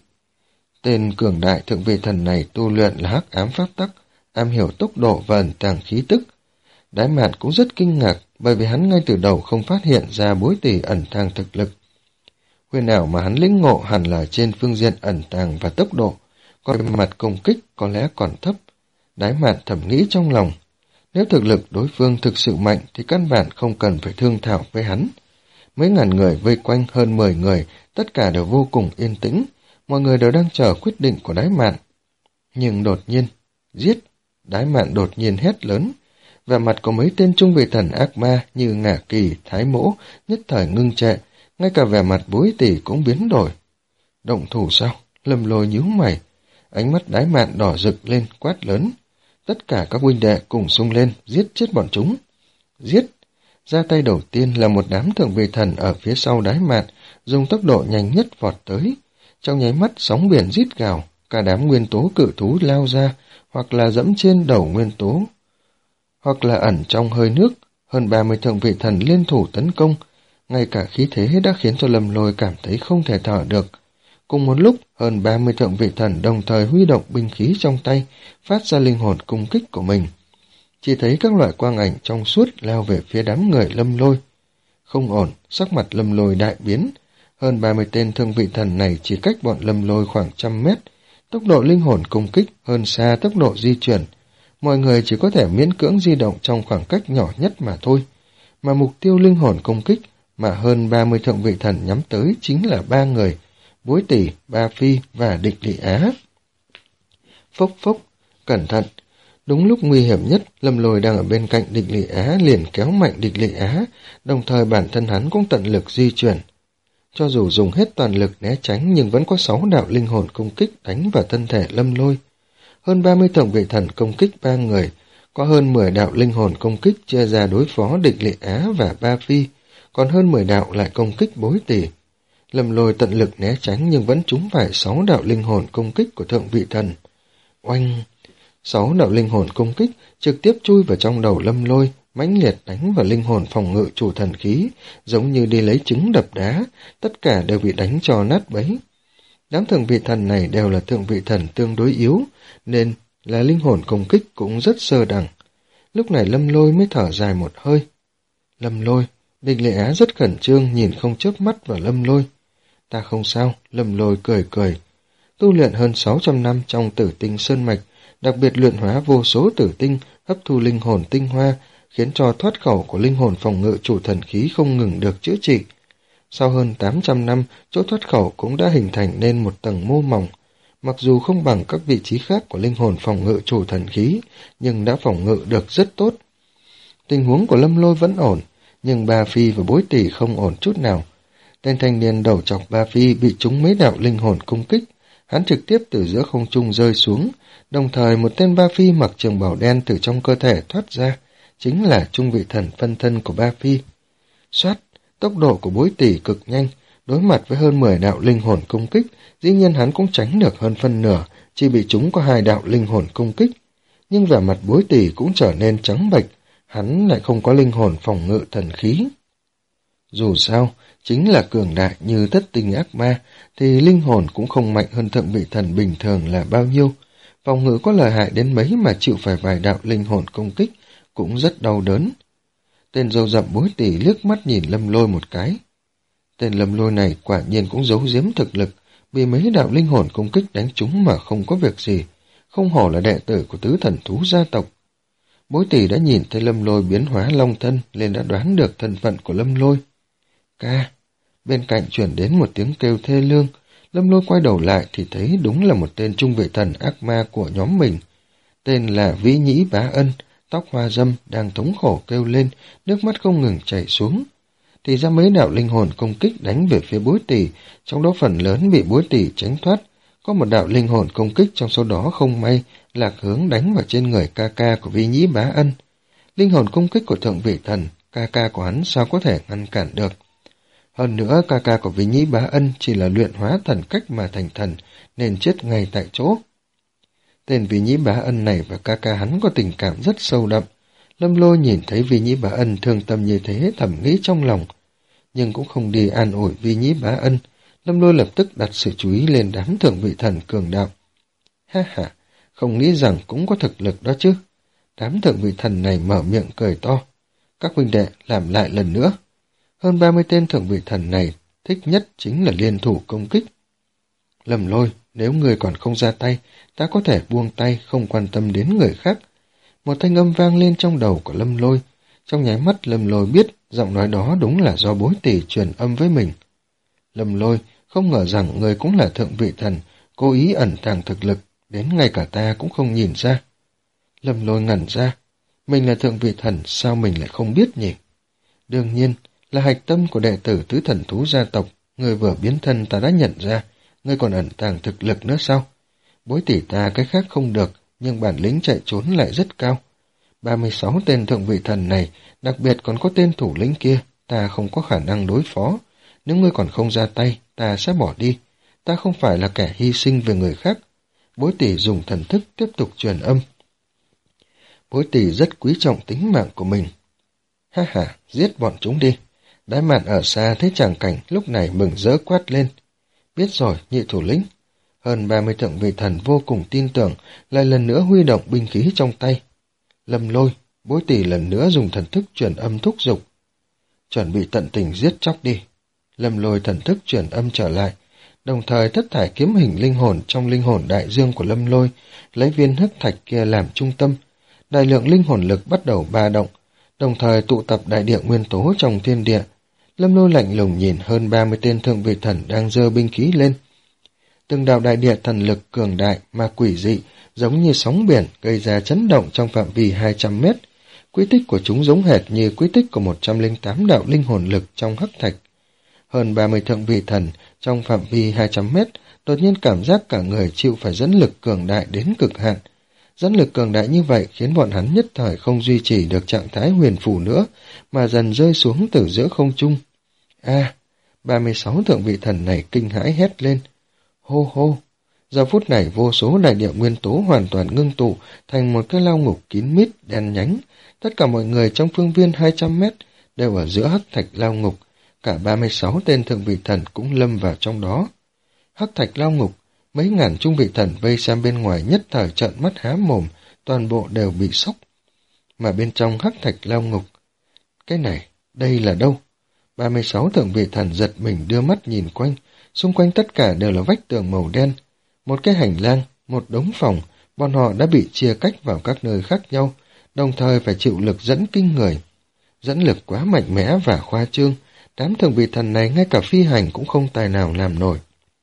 Tên cường đại thượng vị thần này tu luyện là hắc ám pháp tắc, am hiểu tốc độ và ẩn tàng khí tức. Đái Mạn cũng rất kinh ngạc, bởi vì hắn ngay từ đầu không phát hiện ra Bối Tỷ ẩn tàng thực lực. Huyền ảo mà hắn lĩnh ngộ hẳn là trên phương diện ẩn tàng và tốc độ, còn về mặt công kích có lẽ còn thấp. Đái Mạn thầm nghĩ trong lòng, nếu thực lực đối phương thực sự mạnh thì căn bản không cần phải thương thảo với hắn. Mấy ngàn người vây quanh hơn mười người, tất cả đều vô cùng yên tĩnh, mọi người đều đang chờ quyết định của Đái Mạn. Nhưng đột nhiên, giết! Đái Mạn đột nhiên hét lớn. Vẻ mặt của mấy tên trung vị thần ác ma như Ngả Kỳ, Thái Mỗ nhất thời ngưng trệ, ngay cả vẻ mặt Bối Tỷ cũng biến đổi. Động thủ sao? Lâm Lôi nhíu mày. Ánh mắt Đái Mạn đỏ rực lên, quát lớn. Tất cả các huynh đệ cùng xung lên, giết chết bọn chúng. Giết! Ra tay đầu tiên là một đám thượng vị thần ở phía sau Đái Mạn, dùng tốc độ nhanh nhất vọt tới. Trong nháy mắt sóng biển rít gào, cả đám nguyên tố cự thú lao ra, hoặc là dẫm trên đầu nguyên tố, hoặc là ẩn trong hơi nước. Hơn ba mươi thượng vị thần liên thủ tấn công, ngay cả khí thế đã khiến cho Lâm Lôi cảm thấy không thể thở được. Cùng một lúc, hơn ba mươi thượng vị thần đồng thời huy động binh khí trong tay, phát ra linh hồn cung kích của mình. Chỉ thấy các loại quang ảnh trong suốt lao về phía đám người Lâm Lôi. Không ổn, sắc mặt Lâm Lôi đại biến. Hơn ba mươi tên thượng vị thần này chỉ cách bọn Lâm Lôi khoảng trăm mét, tốc độ linh hồn công kích hơn xa tốc độ di chuyển. Mọi người chỉ có thể miễn cưỡng di động trong khoảng cách nhỏ nhất mà thôi, mà mục tiêu linh hồn công kích mà hơn ba mươi thượng vị thần nhắm tới chính là ba người, Bối Tỷ, Ba Phi và Địch Lị Á. Phốc phốc, cẩn thận! Đúng lúc nguy hiểm nhất, Lâm Lôi đang ở bên cạnh Địch Lị Á liền kéo mạnh Địch Lị Á, đồng thời bản thân hắn cũng tận lực di chuyển. Cho dù dùng hết toàn lực né tránh nhưng vẫn có sáu đạo linh hồn công kích đánh vào thân thể Lâm Lôi. Hơn ba mươi thượng vị thần công kích ba người, có hơn mười đạo linh hồn công kích chia ra đối phó Địch Lị Á và Ba Phi, còn hơn mười đạo lại công kích Bối Tỷ. Lâm Lôi tận lực né tránh nhưng vẫn trúng phải sáu đạo linh hồn công kích của thượng vị thần. Oanh! Sáu đạo linh hồn công kích trực tiếp chui vào trong đầu Lâm Lôi, mãnh liệt đánh vào linh hồn phòng ngự chủ thần khí, giống như đi lấy trứng đập đá, tất cả đều bị đánh cho nát bấy. Đám thượng vị thần này đều là thượng vị thần tương đối yếu, nên là linh hồn công kích cũng rất sơ đẳng. Lúc này Lâm Lôi mới thở dài một hơi. Lâm Lôi, Địch Lị Á rất khẩn trương nhìn không chớp mắt vào Lâm Lôi. Ta không sao, Lâm Lôi cười cười. Tu luyện hơn sáu trăm năm trong Tử Tinh Sơn Mạch, đặc biệt luyện hóa vô số tử tinh, hấp thu linh hồn tinh hoa, khiến cho thoát khẩu của linh hồn phòng ngự chủ thần khí không ngừng được chữa trị. Sau hơn tám trăm năm, chỗ thoát khẩu cũng đã hình thành nên một tầng mô mỏng. Mặc dù không bằng các vị trí khác của linh hồn phòng ngự chủ thần khí, nhưng đã phòng ngự được rất tốt. Tình huống của Lâm Lôi vẫn ổn, nhưng Ba Phi và Bối Tỷ không ổn chút nào. Tên thanh niên đầu chọc Ba Phi bị trúng mấy đạo linh hồn công kích, hắn trực tiếp từ giữa không trung rơi xuống, đồng thời một tên Ba Phi mặc trường bào đen từ trong cơ thể thoát ra, chính là trung vị thần phân thân của Ba Phi. Xoát, tốc độ của Bối Tỷ cực nhanh, đối mặt với hơn mười đạo linh hồn công kích, dĩ nhiên hắn cũng tránh được hơn phân nửa, chỉ bị chúng có hai đạo linh hồn công kích. Nhưng vẻ mặt Bối Tỷ cũng trở nên trắng bệch, hắn lại không có linh hồn phòng ngự thần khí. Dù sao, chính là cường đại như thất tinh ác ma, thì linh hồn cũng không mạnh hơn thượng vị thần bình thường là bao nhiêu. Phòng ngự có lợi hại đến mấy mà chịu phải vài đạo linh hồn công kích, cũng rất đau đớn. Tên râu rậm Bối Tỷ liếc mắt nhìn Lâm Lôi một cái. Tên Lâm Lôi này quả nhiên cũng giấu giếm thực lực, bị mấy đạo linh hồn công kích đánh trúng mà không có việc gì, không hổ là đệ tử của tứ thần thú gia tộc. Bối Tỷ đã nhìn thấy Lâm Lôi biến hóa long thân nên đã đoán được thân phận của Lâm Lôi. Ca! Bên cạnh chuyển đến một tiếng kêu thê lương, Lâm Lôi quay đầu lại thì thấy đúng là một tên trung vị thần ác ma của nhóm mình. Tên là Vĩ Nhĩ Bá Ân, tóc hoa râm, đang thống khổ kêu lên, nước mắt không ngừng chảy xuống. Thì ra mấy đạo linh hồn công kích đánh về phía Bối Tỷ, trong đó phần lớn bị Bối Tỷ tránh thoát. Có một đạo linh hồn công kích trong số đó không may, lạc hướng đánh vào trên người ca ca của Vĩ Nhĩ Bá Ân. Linh hồn công kích của thượng vị thần, ca ca của hắn sao có thể ngăn cản được. Hơn nữa, ca ca của Vĩ Nhĩ Bá Ân chỉ là luyện hóa thần cách mà thành thần, nên chết ngay tại chỗ. Tên Vĩ Nhĩ Bá Ân này và ca ca hắn có tình cảm rất sâu đậm. Lâm Lôi nhìn thấy Vĩ Nhĩ Bá Ân thương tâm như thế thầm nghĩ trong lòng, nhưng cũng không đi an ủi Vĩ Nhĩ Bá Ân. Lâm Lôi lập tức đặt sự chú ý lên đám thượng vị thần cường đạo. Ha ha, không nghĩ rằng cũng có thực lực đó chứ. Đám thượng vị thần này mở miệng cười to. Các huynh đệ làm lại lần nữa. Hơn ba mươi tên thượng vị thần này thích nhất chính là liên thủ công kích. Lâm Lôi, nếu người còn không ra tay, ta có thể buông tay không quan tâm đến người khác. Một thanh âm vang lên trong đầu của Lâm Lôi. Trong nháy mắt Lâm Lôi biết giọng nói đó đúng là do Bối Tỷ truyền âm với mình. Lâm Lôi, không ngờ rằng người cũng là thượng vị thần, cố ý ẩn tàng thực lực, đến ngay cả ta cũng không nhìn ra. Lâm Lôi ngẩn ra, mình là thượng vị thần, sao mình lại không biết nhỉ? Đương nhiên, là hạch tâm của đệ tử tứ thần thú gia tộc, người vừa biến thân ta đã nhận ra, người còn ẩn tàng thực lực nữa sao? Bối Tỷ ta cái khác không được, nhưng bản lĩnh chạy trốn lại rất cao. ba mươi sáu tên thượng vị thần này, đặc biệt còn có tên thủ lĩnh kia, ta không có khả năng đối phó. Nếu ngươi còn không ra tay, ta sẽ bỏ đi. Ta không phải là kẻ hy sinh về người khác. Bối Tỷ dùng thần thức tiếp tục truyền âm. Bối Tỷ rất quý trọng tính mạng của mình. Ha ha, giết bọn chúng đi. Đái Mạn ở xa thấy tràng cảnh lúc này mừng rỡ quát lên. Biết rồi, nhị thủ lĩnh. Hơn ba mươi thượng vị thần vô cùng tin tưởng, lại lần nữa huy động binh khí trong tay. Lâm Lôi, Bối Tỷ lần nữa dùng thần thức truyền âm thúc giục. Chuẩn bị tận tình giết chóc đi. Lâm Lôi thần thức chuyển âm trở lại, đồng thời thất thải kiếm hình linh hồn trong linh hồn đại dương của Lâm Lôi, lấy viên hắc thạch kia làm trung tâm. Đại lượng linh hồn lực bắt đầu ba động, đồng thời tụ tập đại địa nguyên tố trong thiên địa. Lâm Lôi lạnh lùng nhìn hơn ba mươi tên thượng vị thần đang giơ binh khí lên. Từng đạo đại địa thần lực cường đại mà quỷ dị, giống như sóng biển gây ra chấn động trong phạm vi hai trăm mét. Quy tích của chúng giống hệt như quy tích của một trăm lẻ tám đạo linh hồn lực trong hắc thạch. Hơn ba mươi thượng vị thần trong phạm vi hai trăm mét đột nhiên cảm giác cả người chịu phải dẫn lực cường đại đến cực hạn. Dẫn lực cường đại như vậy khiến bọn hắn nhất thời không duy trì được trạng thái huyền phù nữa, mà dần rơi xuống từ giữa không trung. A, ba mươi sáu thượng vị thần này kinh hãi hét lên. Hô hô! Giờ phút này vô số đại địa nguyên tố hoàn toàn ngưng tụ thành một cái lao ngục kín mít đen nhánh. Tất cả mọi người trong phương viên hai trăm mét đều ở giữa hắc thạch lao ngục. Cả ba mươi sáu tên thượng vị thần cũng lâm vào trong đó. Hắc thạch lao ngục, mấy ngàn trung vị thần vây xem bên ngoài nhất thời trợn mắt há mồm, toàn bộ đều bị sốc. Mà bên trong hắc thạch lao ngục, cái này, đây là đâu? ba mươi sáu thượng vị thần giật mình đưa mắt nhìn quanh, xung quanh tất cả đều là vách tường màu đen. Một cái hành lang, một đống phòng, bọn họ đã bị chia cách vào các nơi khác nhau, đồng thời phải chịu lực dẫn kinh người. Dẫn lực quá mạnh mẽ và khoa trương, đám thượng vị thần này ngay cả phi hành cũng không tài nào làm nổi.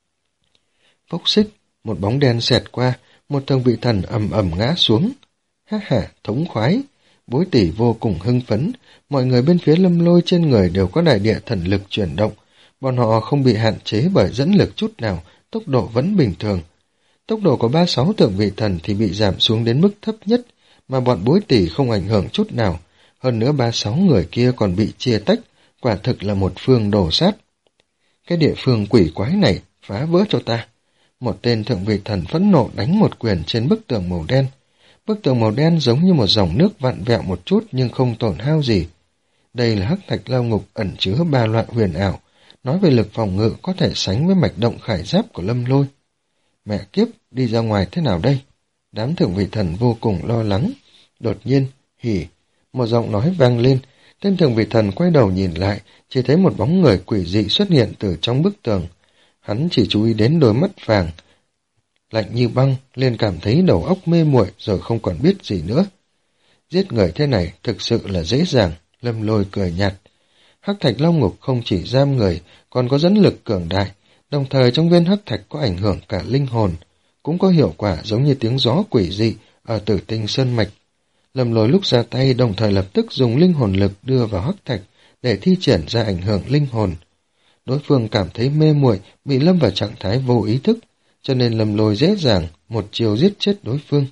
Phốc xích, một bóng đen xẹt qua, một thượng vị thần ầm ầm ngã xuống. Ha ha, thống khoái. Bối tỷ vô cùng hưng phấn, mọi người bên phía Lâm Lôi trên người đều có đại địa thần lực chuyển động, bọn họ không bị hạn chế bởi dẫn lực chút nào, tốc độ vẫn bình thường. Tốc độ của ba mươi sáu thượng vị thần thì bị giảm xuống đến mức thấp nhất, mà bọn bối tỷ không ảnh hưởng chút nào, hơn nữa ba mươi sáu người kia còn bị chia tách, quả thực là một phương đổ sát. Cái địa phương quỷ quái này, phá vỡ cho ta. Một tên thượng vị thần phẫn nộ đánh một quyền trên bức tường màu đen. Bức tường màu đen giống như một dòng nước vặn vẹo một chút nhưng không tổn hao gì. Đây là hắc thạch lao ngục ẩn chứa ba loại huyền ảo, nói về lực phòng ngự có thể sánh với mạch động khải giáp của Lâm Lôi. Mẹ kiếp, đi ra ngoài thế nào đây? Đám thượng vị thần vô cùng lo lắng. Đột nhiên, hỉ, một giọng nói vang lên. Tên thượng vị thần quay đầu nhìn lại, chỉ thấy một bóng người quỷ dị xuất hiện từ trong bức tường. Hắn chỉ chú ý đến đôi mắt vàng lạnh như băng, liền cảm thấy đầu óc mê muội rồi không còn biết gì nữa. Giết người thế này thực sự là dễ dàng, Lâm Lôi cười nhạt. Hắc thạch lao ngục không chỉ giam người, còn có dẫn lực cường đại, đồng thời trong viên hắc thạch có ảnh hưởng cả linh hồn, cũng có hiệu quả giống như tiếng gió quỷ dị ở Tử Tinh Sơn Mạch. Lâm Lôi lúc ra tay đồng thời lập tức dùng linh hồn lực đưa vào hắc thạch để thi triển ra ảnh hưởng linh hồn. Đối phương cảm thấy mê muội, bị lâm vào trạng thái vô ý thức, cho nên Lâm Lôi dễ dàng một chiều giết chết đối phương.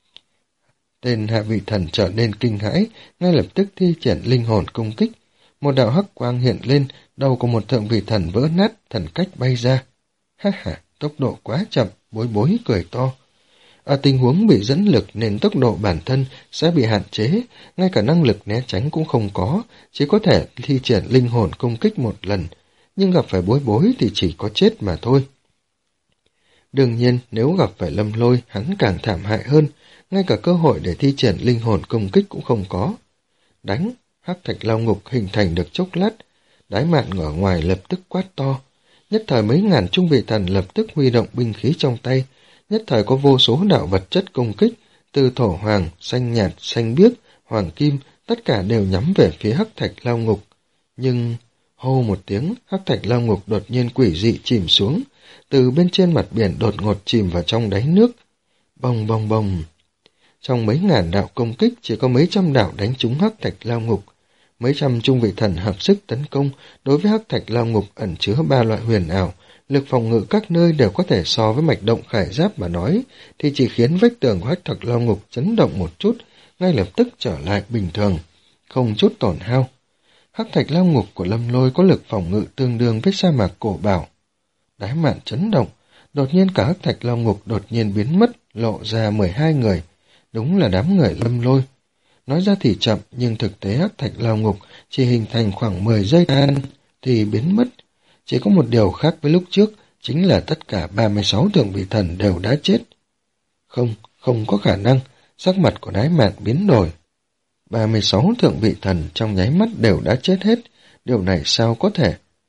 Tên hạ vị thần trở nên kinh hãi, ngay lập tức thi triển linh hồn công kích. Một đạo hắc quang hiện lên, đầu của một thượng vị thần vỡ nát, thần cách bay ra. Ha ha, tốc độ quá chậm, bối bối cười to. Ở tình huống bị dẫn lực nên tốc độ bản thân sẽ bị hạn chế, ngay cả năng lực né tránh cũng không có, chỉ có thể thi triển linh hồn công kích một lần, nhưng gặp phải bối bối thì chỉ có chết mà thôi. Đương nhiên, nếu gặp phải Lâm Lôi, hắn càng thảm hại hơn, ngay cả cơ hội để thi triển linh hồn công kích cũng không có. Đánh, hắc thạch lao ngục hình thành được chốc lát, đái mạn ở ngoài lập tức quát to. Nhất thời mấy ngàn trung vị thần lập tức huy động binh khí trong tay, nhất thời có vô số đạo vật chất công kích, từ thổ hoàng, xanh nhạt, xanh biếc, hoàng kim, tất cả đều nhắm về phía hắc thạch lao ngục. Nhưng, hô một tiếng, hắc thạch lao ngục đột nhiên quỷ dị chìm xuống, từ bên trên mặt biển đột ngột chìm vào trong đáy nước. Bồng bồng bồng. Trong mấy ngàn đạo công kích chỉ có mấy trăm đạo đánh trúng hắc thạch lao ngục. Mấy trăm trung vị thần hợp sức tấn công, đối với hắc thạch lao ngục ẩn chứa ba loại huyền ảo, lực phòng ngự các nơi đều có thể so với mạch động khải giáp mà nói, thì chỉ khiến vách tường của hắc thạch lao ngục chấn động một chút, ngay lập tức trở lại bình thường, không chút tổn hao. Hắc thạch lao ngục của Lâm Lôi có lực phòng ngự tương đương với sa mạc cổ bảo. Đái mạn chấn động, đột nhiên cả hắc thạch lao ngục đột nhiên biến mất, lộ ra mười hai người. Đúng là đám người Lâm Lôi. Nói ra thì chậm, nhưng thực tế hắc thạch lao ngục chỉ hình thành khoảng mười giây tan thì biến mất. Chỉ có một điều khác với lúc trước, chính là tất cả ba mươi sáu thượng vị thần đều đã chết. Không, không có khả năng, sắc mặt của đái mạn biến đổi. ba mươi sáu thượng vị thần trong nháy mắt đều đã chết hết, điều này sao có thể?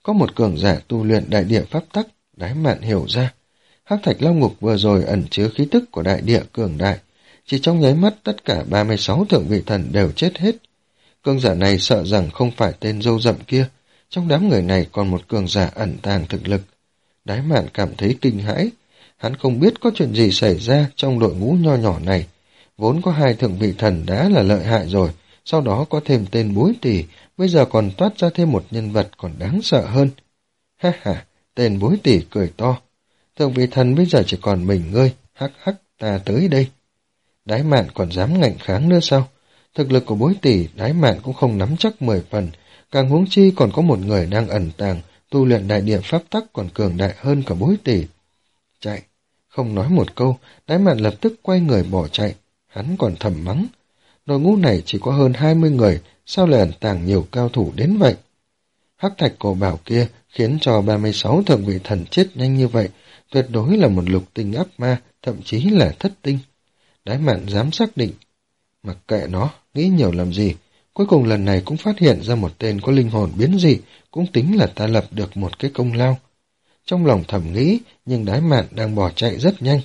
có một cường giả tu luyện đại địa pháp tắc. Đái Mạn hiểu ra, hắc thạch long ngục vừa rồi ẩn chứa khí tức của đại địa cường đại, chỉ trong nháy mắt tất cả ba mươi sáu thượng vị thần đều chết hết. Cường giả này sợ rằng không phải tên râu rậm kia, trong đám người này còn một cường giả ẩn tàng thực lực. Đái Mạn cảm thấy kinh hãi, hắn không biết có chuyện gì xảy ra trong đội ngũ nho nhỏ này. Vốn có hai thượng vị thần đã là lợi hại rồi, sau đó có thêm tên Bối Tỷ, bây giờ còn toát ra thêm một nhân vật còn đáng sợ hơn. Ha ha, tên Bối Tỷ cười to. Thượng vị thần bây giờ chỉ còn mình ngươi, hắc hắc, ta tới đây. Đái Mạn còn dám ngạnh kháng nữa sao? Thực lực của Bối Tỷ, Đái Mạn cũng không nắm chắc mười phần, càng huống chi còn có một người đang ẩn tàng, tu luyện đại địa pháp tắc còn cường đại hơn cả Bối Tỷ. Chạy, không nói một câu, Đái Mạn lập tức quay người bỏ chạy, hắn còn thầm mắng. Đội ngũ này chỉ có hơn hai mươi người, sao lại ẩn tàng nhiều cao thủ đến vậy? Hắc thạch cổ bảo kia khiến cho ba mươi sáu thượng vị thần chết nhanh như vậy, tuyệt đối là một lục tinh ác ma, thậm chí là thất tinh. Đái Mạn dám xác định. Mặc kệ nó, nghĩ nhiều làm gì, cuối cùng lần này cũng phát hiện ra một tên có linh hồn biến dị, cũng tính là ta lập được một cái công lao. Trong lòng thầm nghĩ, nhưng Đái Mạn đang bỏ chạy rất nhanh.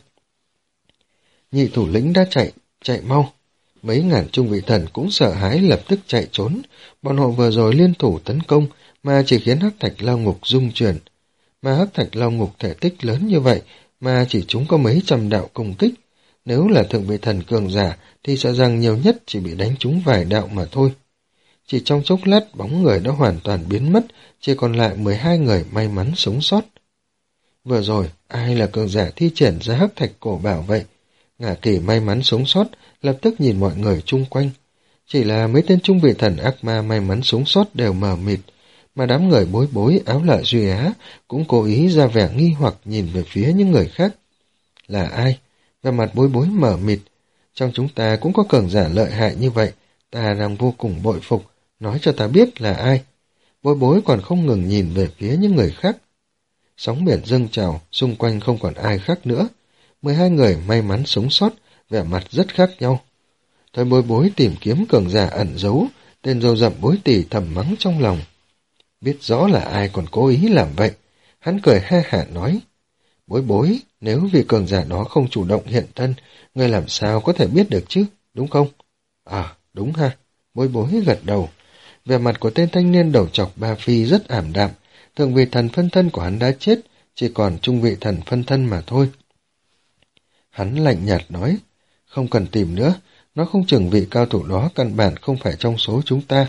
Nhị thủ lĩnh đã chạy, chạy mau. Mấy ngàn trung vị thần cũng sợ hãi lập tức chạy trốn, bọn họ vừa rồi liên thủ tấn công mà chỉ khiến hắc thạch lao ngục rung chuyển. Mà hắc thạch lao ngục thể tích lớn như vậy mà chỉ chúng có mấy trăm đạo công kích. Nếu là thượng vị thần cường giả thì sợ rằng nhiều nhất chỉ bị đánh trúng vài đạo mà thôi. Chỉ trong chốc lát bóng người đã hoàn toàn biến mất, chỉ còn lại mười hai người may mắn sống sót. Vừa rồi, ai là cường giả thi triển ra hắc thạch cổ bảo vậy? Ngả Kỳ may mắn sống sót, lập tức nhìn mọi người chung quanh. Chỉ là mấy tên trung vị thần ác ma may mắn sống sót đều mờ mịt, mà đám người Bối Bối áo lạ Duy Á cũng cố ý ra vẻ nghi hoặc nhìn về phía những người khác. Là ai? Về mặt Bối Bối mờ mịt. Trong chúng ta cũng có cường giả lợi hại như vậy, ta đang vô cùng bội phục, nói cho ta biết là ai. Bối Bối còn không ngừng nhìn về phía những người khác. Sóng biển dâng trào, xung quanh không còn ai khác nữa. Mười hai người may mắn sống sót, vẻ mặt rất khác nhau. Thời Bối Bối tìm kiếm cường giả ẩn giấu, tên râu rậm Bối Tỷ thầm mắng trong lòng. Biết rõ là ai còn cố ý làm vậy. Hắn cười ha hả nói. Bối Bối, nếu vì cường giả đó không chủ động hiện thân, ngươi làm sao có thể biết được chứ, đúng không? À, đúng ha. Bối Bối gật đầu. Vẻ mặt của tên thanh niên đầu chọc Ba Phi rất ảm đạm. Thượng vị thần phân thân của hắn đã chết, chỉ còn trung vị thần phân thân mà thôi. Hắn lạnh nhạt nói, không cần tìm nữa, nó không chừng vị cao thủ đó căn bản không phải trong số chúng ta.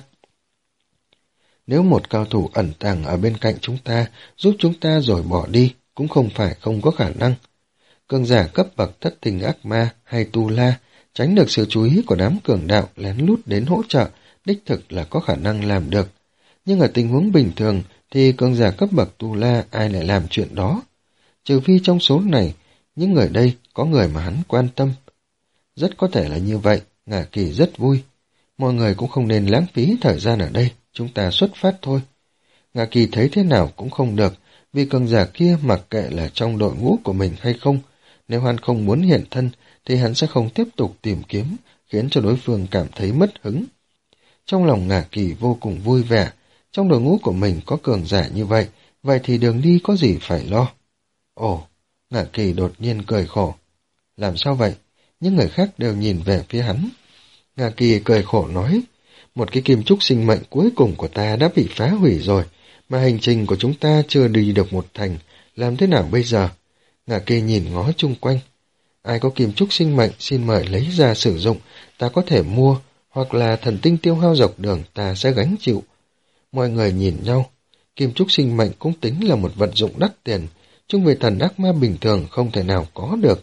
Nếu một cao thủ ẩn tàng ở bên cạnh chúng ta, giúp chúng ta rồi bỏ đi, cũng không phải không có khả năng. Cường giả cấp bậc thất tình ác ma hay tu la, tránh được sự chú ý của đám cường đạo lén lút đến hỗ trợ, đích thực là có khả năng làm được. Nhưng ở tình huống bình thường thì cường giả cấp bậc tu la ai lại làm chuyện đó? Trừ phi trong số này, những người đây có người mà hắn quan tâm. Rất có thể là như vậy, Ngả Kỳ rất vui. Mọi người cũng không nên lãng phí thời gian ở đây, chúng ta xuất phát thôi. Ngả Kỳ thấy thế nào cũng không được, vì cường giả kia mặc kệ là trong đội ngũ của mình hay không, nếu hắn không muốn hiện thân thì hắn sẽ không tiếp tục tìm kiếm, khiến cho đối phương cảm thấy mất hứng. Trong lòng Ngả Kỳ vô cùng vui vẻ, trong đội ngũ của mình có cường giả như vậy, vậy thì đường đi có gì phải lo. Ồ, Ngả Kỳ đột nhiên cười khổ. Làm sao vậy? Những người khác đều nhìn về phía hắn. Ngả Kỳ cười khổ nói, một cái kim trúc sinh mệnh cuối cùng của ta đã bị phá hủy rồi, mà hành trình của chúng ta chưa đi được một thành, làm thế nào bây giờ? Ngả Kỳ nhìn ngó chung quanh. Ai có kim trúc sinh mệnh xin mời lấy ra sử dụng, ta có thể mua, hoặc là thần tinh tiêu hao dọc đường ta sẽ gánh chịu. Mọi người nhìn nhau, kim trúc sinh mệnh cũng tính là một vật dụng đắt tiền, trung vị thần ác ma bình thường không thể nào có được.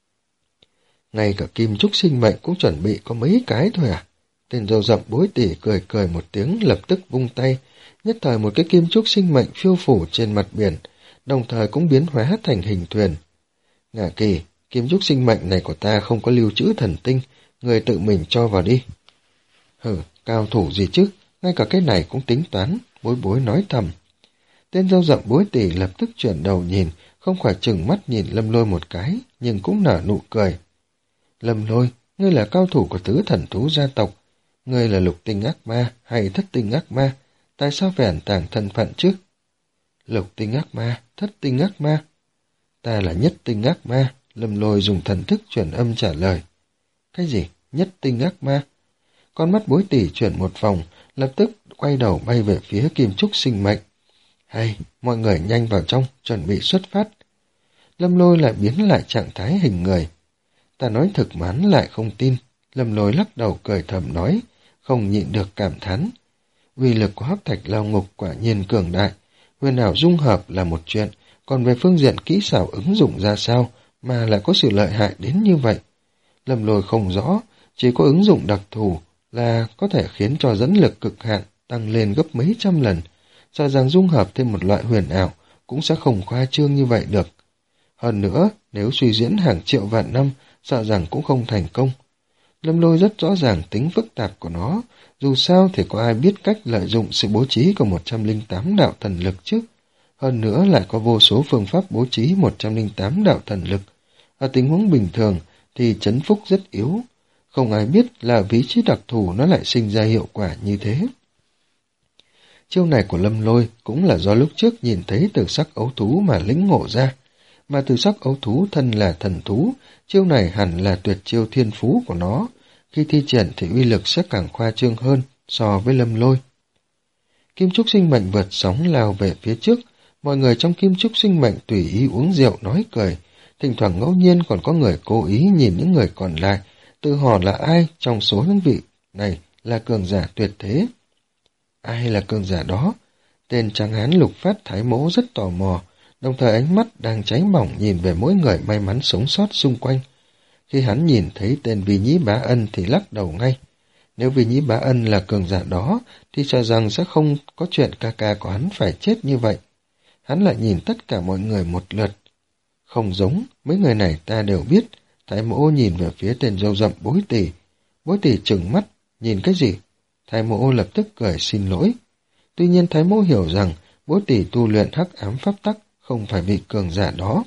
Ngay cả kim trúc sinh mệnh cũng chuẩn bị có mấy cái thôi à? Tên râu rậm Bối Tỷ cười cười một tiếng lập tức vung tay, nhất thời một cái kim trúc sinh mệnh phiêu phủ trên mặt biển, đồng thời cũng biến hóa thành hình thuyền. Ngả Kỳ, kim trúc sinh mệnh này của ta không có lưu trữ thần tinh, người tự mình cho vào đi. Hừ, cao thủ gì chứ, ngay cả cái này cũng tính toán, Bối Bối nói thầm. Tên râu rậm Bối Tỷ lập tức chuyển đầu nhìn, không khỏi chừng mắt nhìn Lâm Lôi một cái, nhưng cũng nở nụ cười. Lâm Lôi, ngươi là cao thủ của tứ thần thú gia tộc, ngươi là lục tinh ác ma hay thất tinh ác ma, tại sao phải ẩn tàng thân phận chứ? Lục tinh ác ma, thất tinh ác ma. Ta là nhất tinh ác ma, Lâm Lôi dùng thần thức chuyển âm trả lời. Cái gì? Nhất tinh ác ma? Con mắt Bối Tỷ chuyển một vòng, lập tức quay đầu bay về phía Kim Trúc sinh mệnh. Hay, mọi người nhanh vào trong, chuẩn bị xuất phát. Lâm Lôi lại biến lại trạng thái hình người. Ta nói thực mà hắn lại không tin. Lâm Lôi lắc đầu cười thầm nói, không nhịn được cảm thán. Uy lực của hắc thạch lao ngục quả nhiên cường đại. Huyền ảo dung hợp là một chuyện, còn về phương diện kỹ xảo ứng dụng ra sao mà lại có sự lợi hại đến như vậy. Lâm Lôi không rõ, chỉ có ứng dụng đặc thù là có thể khiến cho dẫn lực cực hạn tăng lên gấp mấy trăm lần. Sợ rằng dung hợp thêm một loại huyền ảo cũng sẽ không khoa trương như vậy được. Hơn nữa, nếu suy diễn hàng triệu vạn năm, sợ rằng cũng không thành công. Lâm Lôi rất rõ ràng tính phức tạp của nó, dù sao thì có ai biết cách lợi dụng sự bố trí của một trăm linh tám đạo thần lực chứ. Hơn nữa lại có vô số phương pháp bố trí một trăm linh tám đạo thần lực. Ở tình huống bình thường thì chấn phúc rất yếu. Không ai biết là vị trí đặc thù nó lại sinh ra hiệu quả như thế. Chiêu này của Lâm Lôi cũng là do lúc trước nhìn thấy từ sắc ấu thú mà lĩnh ngộ ra. Mà từ sắc ấu thú thân là thần thú, chiêu này hẳn là tuyệt chiêu thiên phú của nó. Khi thi triển thì uy lực sẽ càng khoa trương hơn so với Lâm Lôi. Kim Trúc sinh mệnh vượt sóng lao về phía trước. Mọi người trong Kim Trúc sinh mệnh tùy ý uống rượu nói cười. Thỉnh thoảng ngẫu nhiên còn có người cố ý nhìn những người còn lại, tự hỏi là ai trong số những vị này là cường giả tuyệt thế. Ai là cường giả đó? Tên tráng hán Lục Phát Thái Mỗ rất tò mò, đồng thời ánh mắt đang cháy bỏng nhìn về mỗi người may mắn sống sót xung quanh. Khi hắn nhìn thấy tên Vi Nhĩ Bá Ân thì lắc đầu ngay. Nếu Vi Nhĩ Bá Ân là cường giả đó, thì cho rằng sẽ không có chuyện ca ca của hắn phải chết như vậy. Hắn lại nhìn tất cả mọi người một lượt. Không giống, mấy người này ta đều biết. Thái Mỗ nhìn về phía tên râu rậm Bối Tỷ. Bối Tỷ trừng mắt, nhìn cái gì? Thái Mỗ lập tức cười xin lỗi. Tuy nhiên Thái Mỗ hiểu rằng Bối Tỷ tu luyện hắc ám pháp tắc, không phải vị cường giả đó.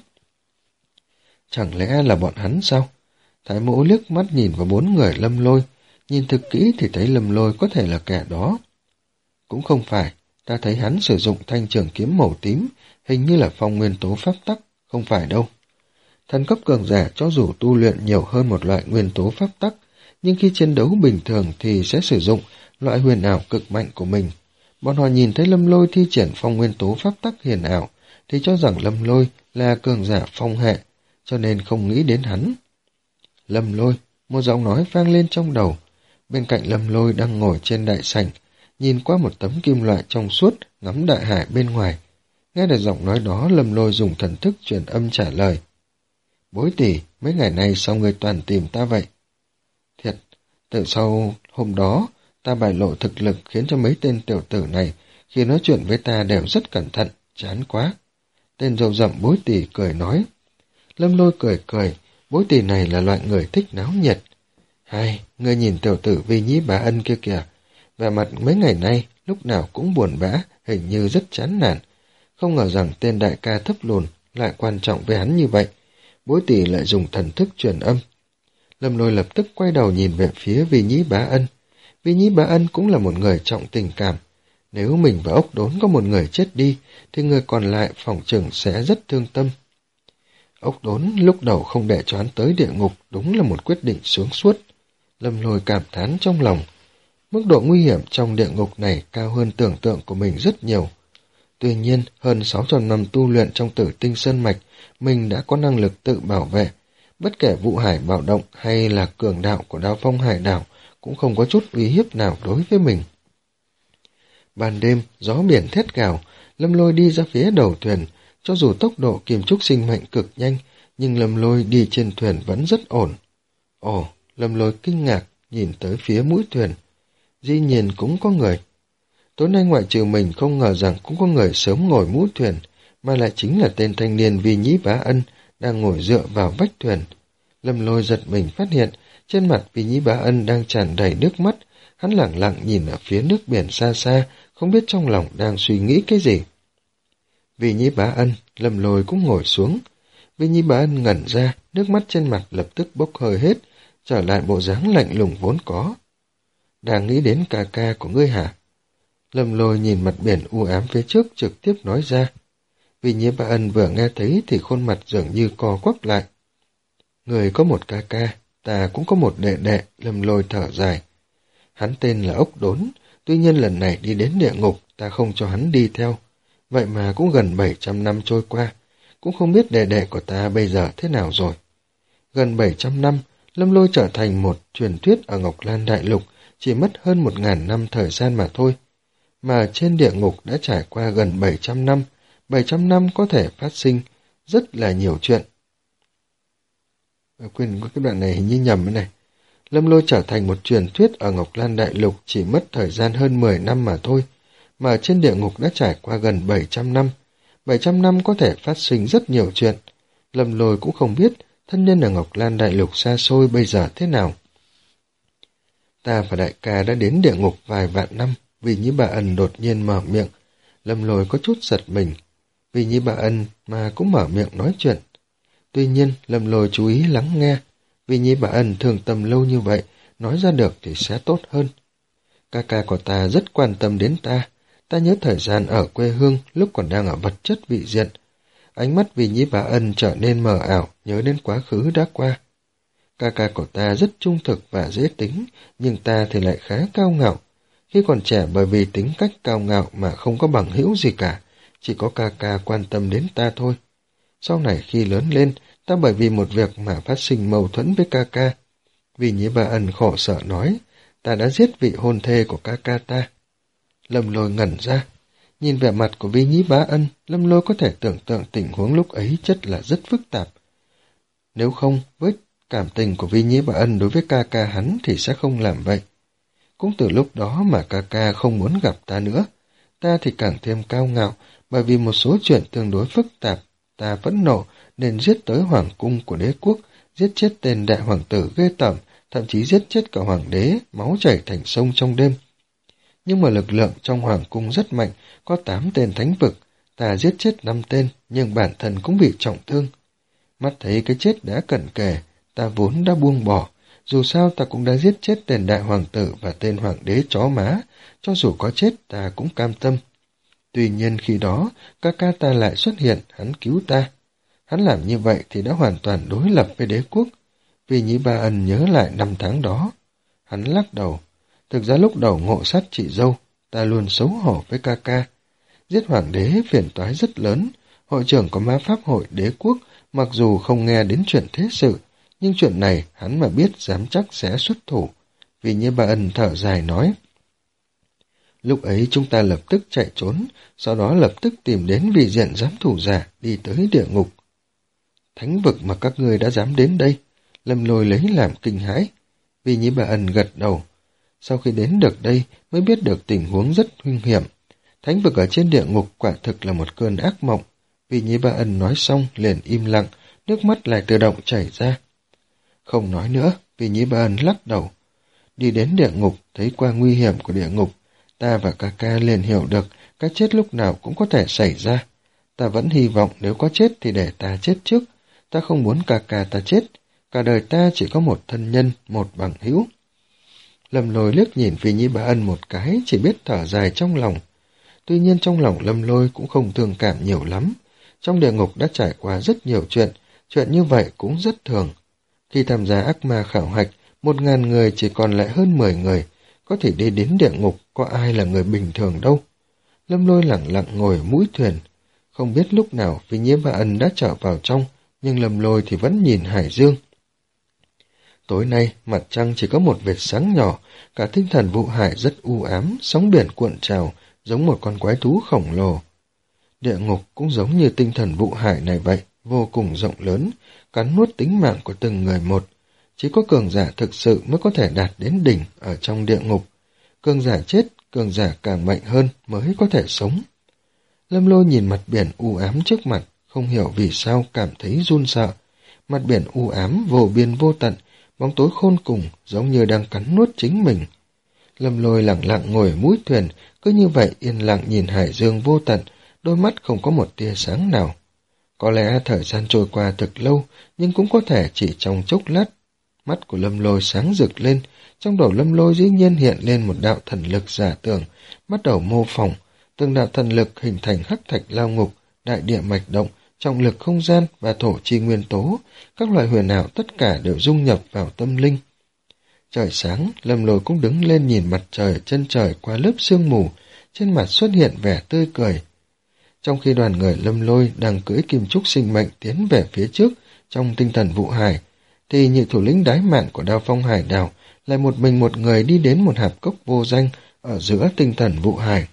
Chẳng lẽ là bọn hắn sao? Thái Mỗ liếc mắt nhìn vào bốn người Lâm Lôi, nhìn thực kỹ thì thấy Lâm Lôi có thể là kẻ đó. Cũng không phải, ta thấy hắn sử dụng thanh trường kiếm màu tím, hình như là phong nguyên tố pháp tắc, không phải đâu. Thần cấp cường giả cho dù tu luyện nhiều hơn một loại nguyên tố pháp tắc, nhưng khi chiến đấu bình thường thì sẽ sử dụng loại huyền ảo cực mạnh của mình. Bọn họ nhìn thấy Lâm Lôi thi triển phong nguyên tố pháp tắc huyền ảo, thì cho rằng Lâm Lôi là cường giả phong hệ, cho nên không nghĩ đến hắn. Lâm Lôi, một giọng nói vang lên trong đầu. Bên cạnh Lâm Lôi đang ngồi trên đại sảnh, nhìn qua một tấm kim loại trong suốt, ngắm đại hải bên ngoài. Nghe được giọng nói đó, Lâm Lôi dùng thần thức truyền âm trả lời. Bối Tỷ, mấy ngày nay sao người toàn tìm ta vậy? Thiệt, từ sau hôm đó, ta bại lộ thực lực khiến cho mấy tên tiểu tử này khi nói chuyện với ta đều rất cẩn thận, chán quá. Tên râu rậm Bối Tỷ cười nói. Lâm Lôi cười cười, Bối Tỷ này là loại người thích náo nhiệt. Hai, ngươi nhìn tiểu tử Vi Nhĩ Bá Ân kia kìa, vẻ mặt mấy ngày nay lúc nào cũng buồn bã, hình như rất chán nản. Không ngờ rằng tên đại ca thấp lùn lại quan trọng với hắn như vậy. Bối Tỷ lại dùng thần thức truyền âm. Lâm Lôi lập tức quay đầu nhìn về phía Vi Nhĩ Bá Ân. Vi Nhĩ Bá Ân cũng là một người trọng tình cảm. Nếu mình và ốc đốn có một người chết đi, thì người còn lại phòng chừng sẽ rất thương tâm. Ốc đốn lúc đầu không để cho hắn tới địa ngục đúng là một quyết định sáng suốt. Lâm Lôi cảm thán trong lòng. Mức độ nguy hiểm trong địa ngục này cao hơn tưởng tượng của mình rất nhiều. Tuy nhiên, hơn sáu trăm năm tu luyện trong Tử Tinh Sơn Mạch, mình đã có năng lực tự bảo vệ. Bất kể vụ hải bạo động hay là cường đạo của Đao Phong Hải Đảo cũng không có chút uy hiếp nào đối với mình. Ban đêm, gió biển thét gào, Lâm Lôi đi ra phía đầu thuyền. Cho dù tốc độ Kim Trúc sinh mệnh cực nhanh, nhưng Lâm Lôi đi trên thuyền vẫn rất ổn. Ồ, Lâm Lôi kinh ngạc, nhìn tới phía mũi thuyền. Dĩ nhiên cũng có người. Tối nay ngoại trừ mình không ngờ rằng cũng có người sớm ngồi mũi thuyền, mà lại chính là tên thanh niên Vi Nhĩ Bá Ân đang ngồi dựa vào vách thuyền. Lâm Lôi giật mình phát hiện, trên mặt Vi Nhĩ Bá Ân đang tràn đầy nước mắt, hắn lẳng lặng nhìn ở phía nước biển xa xa, không biết trong lòng đang suy nghĩ cái gì. Vi Nhĩ Bá Ân, Lâm Lôi cũng ngồi xuống. Vi Nhĩ Bá Ân ngẩn ra, nước mắt trên mặt lập tức bốc hơi hết, trở lại bộ dáng lạnh lùng vốn có. Đang nghĩ đến ca ca của ngươi hả? Lâm Lôi nhìn mặt biển u ám phía trước trực tiếp nói ra. Vì Nhi Ba Ân vừa nghe thấy thì khuôn mặt dường như co quắp lại. Người có một ca ca, ta cũng có một đệ đệ, Lâm Lôi thở dài. Hắn tên là Ốc Đốn, tuy nhiên lần này đi đến địa ngục, ta không cho hắn đi theo. Vậy mà cũng gần bảy trăm năm trôi qua, cũng không biết đệ đệ của ta bây giờ thế nào rồi. Gần bảy trăm năm, Lâm Lôi trở thành một truyền thuyết ở Ngọc Lan Đại Lục, chỉ mất hơn một ngàn năm thời gian mà thôi. Mà trên địa ngục đã trải qua gần bảy trăm năm, bảy trăm năm có thể phát sinh rất là nhiều chuyện. À, quên cái đoạn này hình như nhầm cái này. Lâm Lôi trở thành một truyền thuyết ở Ngọc Lan Đại Lục chỉ mất thời gian hơn mười năm mà thôi, mà trên địa ngục đã trải qua gần bảy trăm năm. bảy trăm năm có thể phát sinh rất nhiều chuyện. Lâm Lôi cũng không biết thân nhân ở Ngọc Lan Đại Lục xa xôi bây giờ thế nào. Ta và đại ca đã đến địa ngục vài vạn năm, Vì Nhi Bà Ân đột nhiên mở miệng. Lâm Lôi có chút giật mình. Vì Nhi Bà Ân mà cũng mở miệng nói chuyện. Tuy nhiên, Lâm Lôi chú ý lắng nghe. Vì Nhi Bà Ân thường tầm lâu như vậy, nói ra được thì sẽ tốt hơn. Ca ca của ta rất quan tâm đến ta. Ta nhớ thời gian ở quê hương lúc còn đang ở vật chất vị diện. Ánh mắt Vì Nhi Bà Ân trở nên mờ ảo, nhớ đến quá khứ đã qua. Ca ca của ta rất trung thực và dễ tính, nhưng ta thì lại khá cao ngạo. Khi còn trẻ bởi vì tính cách cao ngạo mà không có bằng hữu gì cả, chỉ có ca ca quan tâm đến ta thôi. Sau này khi lớn lên, ta bởi vì một việc mà phát sinh mâu thuẫn với ca ca. Vì Nhi Bà Ân khổ sở nói, ta đã giết vị hôn thê của ca ca ta. Lâm Lôi ngẩn ra. Nhìn vẻ mặt của Vi Nhĩ Bá Ân, Lâm Lôi có thể tưởng tượng tình huống lúc ấy chất là rất phức tạp. Nếu không, với cảm tình của Vi Nhĩ Bá Ân đối với ca ca hắn thì sẽ không làm vậy. Cũng từ lúc đó mà ca ca không muốn gặp ta nữa. Ta thì càng thêm cao ngạo, bởi vì một số chuyện tương đối phức tạp. Ta phẫn nộ nên giết tới hoàng cung của đế quốc, giết chết tên đại hoàng tử ghê tởm, thậm chí giết chết cả hoàng đế, máu chảy thành sông trong đêm. Nhưng mà lực lượng trong hoàng cung rất mạnh, có tám tên thánh vực, ta giết chết năm tên, nhưng bản thân cũng bị trọng thương. Mắt thấy cái chết đã cận kề, ta vốn đã buông bỏ, dù sao ta cũng đã giết chết tên đại hoàng tử và tên hoàng đế chó má, cho dù có chết ta cũng cam tâm. Tuy nhiên khi đó, ca ca ta lại xuất hiện, hắn cứu ta. Hắn làm như vậy thì đã hoàn toàn đối lập với đế quốc. Vì Nhĩ Ba Ân nhớ lại năm tháng đó. Hắn lắc đầu. Thực ra lúc đầu ngộ sát chị dâu, ta luôn xấu hổ với ca ca. Giết hoàng đế phiền toái rất lớn. Hội trưởng của ma pháp hội đế quốc mặc dù không nghe đến chuyện thế sự, nhưng chuyện này hắn mà biết dám chắc sẽ xuất thủ. Vì Nhĩ Ba Ân thở dài nói. Lúc ấy chúng ta lập tức chạy trốn, sau đó lập tức tìm đến vị diện giám thủ giả đi tới địa ngục. Thánh vực mà các ngươi đã dám đến đây, Lâm Lôi lấy làm kinh hãi. Vì Nhĩ Bà Ân gật đầu. Sau khi đến được đây mới biết được tình huống rất nguy hiểm. Thánh vực ở trên địa ngục quả thực là một cơn ác mộng. Vì Nhĩ Ba Ân nói xong liền im lặng, nước mắt lại tự động chảy ra. Không nói nữa, Vì Nhĩ Ba Ân lắc đầu. Đi đến địa ngục, thấy qua nguy hiểm của địa ngục, ta và ca ca liền hiểu được cái chết lúc nào cũng có thể xảy ra. Ta vẫn hy vọng nếu có chết thì để ta chết trước. Ta không muốn ca ca ta chết. Cả đời ta chỉ có một thân nhân, một bằng hữu. Lâm Lôi liếc nhìn Vì Nhĩ Bá Ân một cái, chỉ biết thở dài trong lòng. Tuy nhiên trong lòng Lâm Lôi cũng không thương cảm nhiều lắm. Trong địa ngục đã trải qua rất nhiều chuyện, chuyện như vậy cũng rất thường. Khi tham gia ác ma khảo hạch, một ngàn người chỉ còn lại hơn mười người. Có thể đi đến địa ngục, có ai là người bình thường đâu. Lâm Lôi lặng lặng ngồi mũi thuyền. Không biết lúc nào Vì Nhĩ Bá Ân đã trở vào trong, nhưng Lâm Lôi thì vẫn nhìn hải dương. Tối nay, mặt trăng chỉ có một vệt sáng nhỏ, cả tinh thần vụ hải rất u ám, sóng biển cuộn trào, giống một con quái thú khổng lồ. Địa ngục cũng giống như tinh thần vụ hải này vậy, vô cùng rộng lớn, cắn nuốt tính mạng của từng người một. Chỉ có cường giả thực sự mới có thể đạt đến đỉnh ở trong địa ngục. Cường giả chết, cường giả càng mạnh hơn mới có thể sống. Lâm Lôi nhìn mặt biển u ám trước mặt, không hiểu vì sao cảm thấy run sợ. Mặt biển u ám, vô biên vô tận, bóng tối khôn cùng, giống như đang cắn nuốt chính mình. Lâm Lôi lặng lặng ngồi mũi thuyền, cứ như vậy yên lặng nhìn hải dương vô tận, đôi mắt không có một tia sáng nào. Có lẽ thời gian trôi qua thật lâu, nhưng cũng có thể chỉ trong chốc lát. Mắt của Lâm Lôi sáng rực lên, trong đầu Lâm Lôi dĩ nhiên hiện lên một đạo thần lực giả tưởng, bắt đầu mô phỏng, từng đạo thần lực hình thành hắc thạch lao ngục, đại địa mạch động, trọng lực không gian và thổ chi nguyên tố, các loại huyền ảo tất cả đều dung nhập vào tâm linh. Trời sáng, Lâm Lôi cũng đứng lên nhìn mặt trời chân trời qua lớp sương mù, trên mặt xuất hiện vẻ tươi cười. Trong khi đoàn người Lâm Lôi đang cưỡi kim trúc sinh mệnh tiến về phía trước trong tinh thần vụ hải, thì nhị thủ lĩnh đái mạn của Đao Phong Hải Đảo lại một mình một người đi đến một hạp cốc vô danh ở giữa tinh thần vụ hải.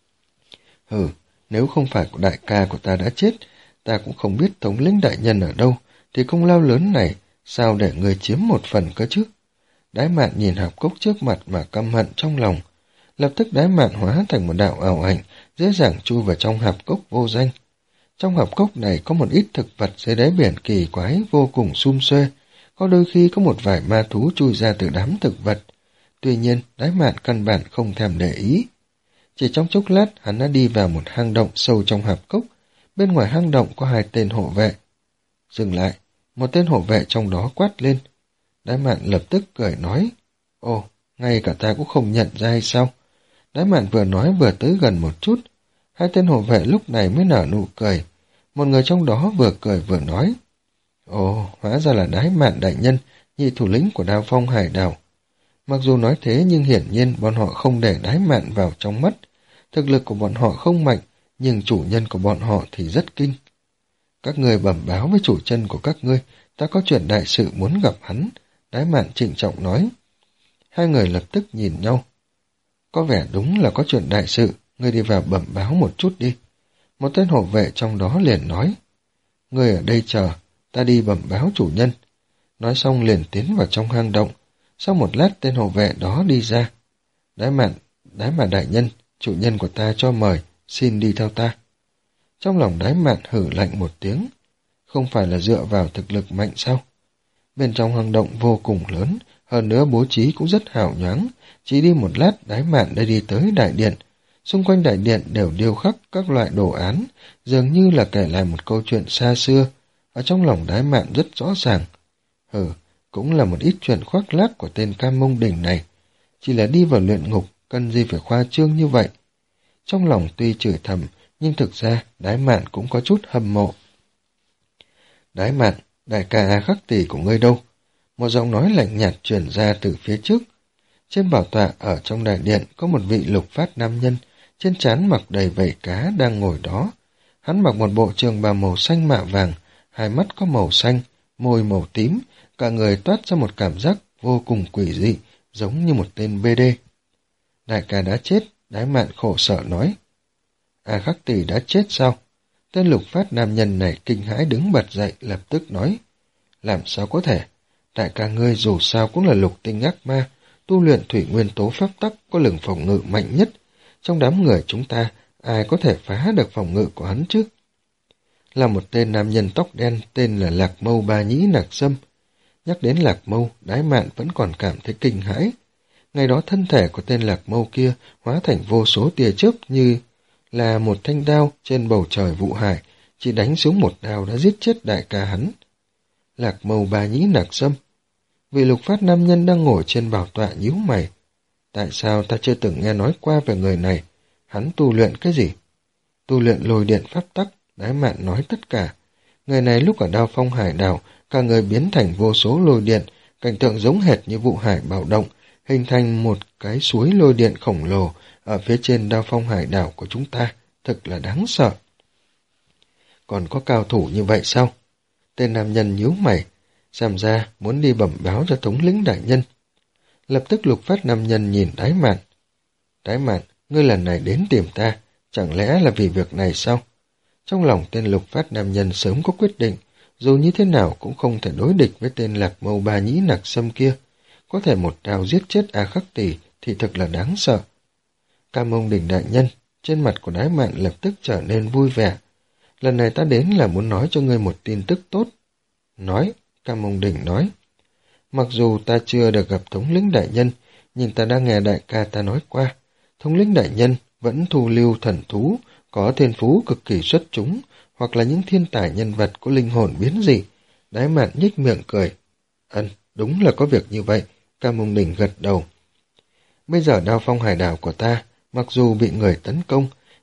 Hừ, nếu không phải của đại ca của ta đã chết, ta cũng không biết thống lĩnh đại nhân ở đâu, thì công lao lớn này sao để người chiếm một phần cơ chứ? Đái mạn nhìn hạp cốc trước mặt mà căm hận trong lòng. Lập tức đái mạn hóa thành một đạo ảo ảnh, dễ dàng chui vào trong hạp cốc vô danh. Trong hạp cốc này có một ít thực vật dưới đáy biển kỳ quái vô cùng sum xuê, có đôi khi có một vài ma thú chui ra từ đám thực vật. Tuy nhiên, đái mạn căn bản không thèm để ý. Chỉ trong chốc lát, hắn đã đi vào một hang động sâu trong hạp cốc. Bên ngoài hang động có hai tên hộ vệ. Dừng lại, một tên hộ vệ trong đó quát lên. Đái mạn lập tức cười nói, ồ, ngay cả ta cũng không nhận ra hay sao? Đái mạn vừa nói vừa tới gần một chút. Hai tên hộ vệ lúc này mới nở nụ cười. Một người trong đó vừa cười vừa nói, ồ, hóa ra là Đái Mạn đại nhân, nhị thủ lĩnh của Đao Phong Hải Đảo. Mặc dù nói thế nhưng hiển nhiên bọn họ không để Đái Mạn vào trong mắt. Thực lực của bọn họ không mạnh, nhưng chủ nhân của bọn họ thì rất kinh. Các người bẩm báo với chủ nhân của các ngươi, ta có chuyện đại sự muốn gặp hắn, Đái Mạn trịnh trọng nói. Hai người lập tức nhìn nhau. Có vẻ đúng là có chuyện đại sự, ngươi đi vào bẩm báo một chút đi. Một tên hộ vệ trong đó liền nói, ngươi ở đây chờ, ta đi bẩm báo chủ nhân. Nói xong liền tiến vào trong hang động. Sau một lát tên hộ vệ đó đi ra. Đái Mạn, Đái Mạn đại nhân, chủ nhân của ta cho mời, xin đi theo ta. Trong lòng Đái Mạn hử lạnh một tiếng. Không phải là dựa vào thực lực mạnh sao? Bên trong hang động vô cùng lớn, hơn nữa bố trí cũng rất hào nhoáng. Chỉ đi một lát Đái Mạn đã đi tới đại điện. Xung quanh đại điện đều điêu khắc các loại đồ án, dường như là kể lại một câu chuyện xa xưa. Ở trong lòng Đái Mạn rất rõ ràng. Hừ, cũng là một ít chuyện khoác lác của tên Cam Mông Đỉnh này. Chỉ là đi vào luyện ngục, cần gì phải khoa trương như vậy. Trong lòng tuy chửi thầm, nhưng thực ra Đái Mạn cũng có chút hâm mộ. Đái Mạn, đại ca A Khắc Tỷ của ngươi đâu? Một giọng nói lạnh nhạt truyền ra từ phía trước. Trên bảo tọa ở trong đại điện có một vị lục phát nam nhân, trên trán mặc đầy vảy cá đang ngồi đó. Hắn mặc một bộ trường bào màu xanh mạ vàng, hai mắt có màu xanh, môi màu tím, cả người toát ra một cảm giác vô cùng quỷ dị, giống như một tên bê đê. Đại ca đã chết, Đái Mạn khổ sở nói. A Khắc Tỷ đã chết sao? Tên lục phát nam nhân này kinh hãi đứng bật dậy lập tức nói. Làm sao có thể? Đại ca ngươi dù sao cũng là lục tinh ác ma, tu luyện thủy nguyên tố pháp tắc có lực phòng ngự mạnh nhất. Trong đám người chúng ta, ai có thể phá được phòng ngự của hắn chứ? Là một tên nam nhân tóc đen tên là Lạc Mâu Ba Nhĩ Nạc Sâm. Nhắc đến Lạc Mâu, Đái Mạn vẫn còn cảm thấy kinh hãi. Ngày đó thân thể của tên Lạc Mâu kia hóa thành vô số tia chớp như là một thanh đao trên bầu trời vụ hải, chỉ đánh xuống một đao đã giết chết đại ca hắn. Lạc Mâu Ba Nhĩ Nạc Sâm. Vị lục phát nam nhân đang ngồi trên bảo tọa nhíu mày. Tại sao ta chưa từng nghe nói qua về người này? Hắn tu luyện cái gì? Tu luyện lôi điện pháp tắc, Đái Mạn nói tất cả. Người này lúc ở Đao Phong Hải Đảo, cả người biến thành vô số lôi điện, cảnh tượng giống hệt như vụ hải bạo động, hình thành một cái suối lôi điện khổng lồ ở phía trên Đao Phong Hải Đảo của chúng ta, thật là đáng sợ. Còn có cao thủ như vậy sao? Tên nam nhân nhíu mày, xem ra muốn đi bẩm báo cho thống lĩnh đại nhân. Lập tức lục phát nam nhân nhìn Đái Mạn. Đái Mạn, ngươi lần này đến tìm ta, chẳng lẽ là vì việc này sao? Trong lòng tên lục phát nam nhân sớm có quyết định, dù như thế nào cũng không thể đối địch với tên Lạc Mâu Ba Nhĩ Nạc Sâm kia. Có thể một đao giết chết A Khắc Tỷ thì thật là đáng sợ. Cam Mông Đỉnh đại nhân, trên mặt của Đái Mạn lập tức trở nên vui vẻ. Lần này ta đến là muốn nói cho ngươi một tin tức tốt. Nói, Cam Mông Đỉnh nói. Mặc dù ta chưa được gặp thống lĩnh đại nhân, nhưng ta đã nghe đại ca ta nói qua. Thống lĩnh đại nhân vẫn thu lưu thần thú, có thiên phú cực kỳ xuất chúng, hoặc là những thiên tài nhân vật có linh hồn biến dị. Đái Mạn nhếch miệng cười. Ân, đúng là có việc như vậy, Cam Mông Đỉnh gật đầu. Bây giờ Đao Phong Hải Đảo của ta, mặc dù bị người tấn công,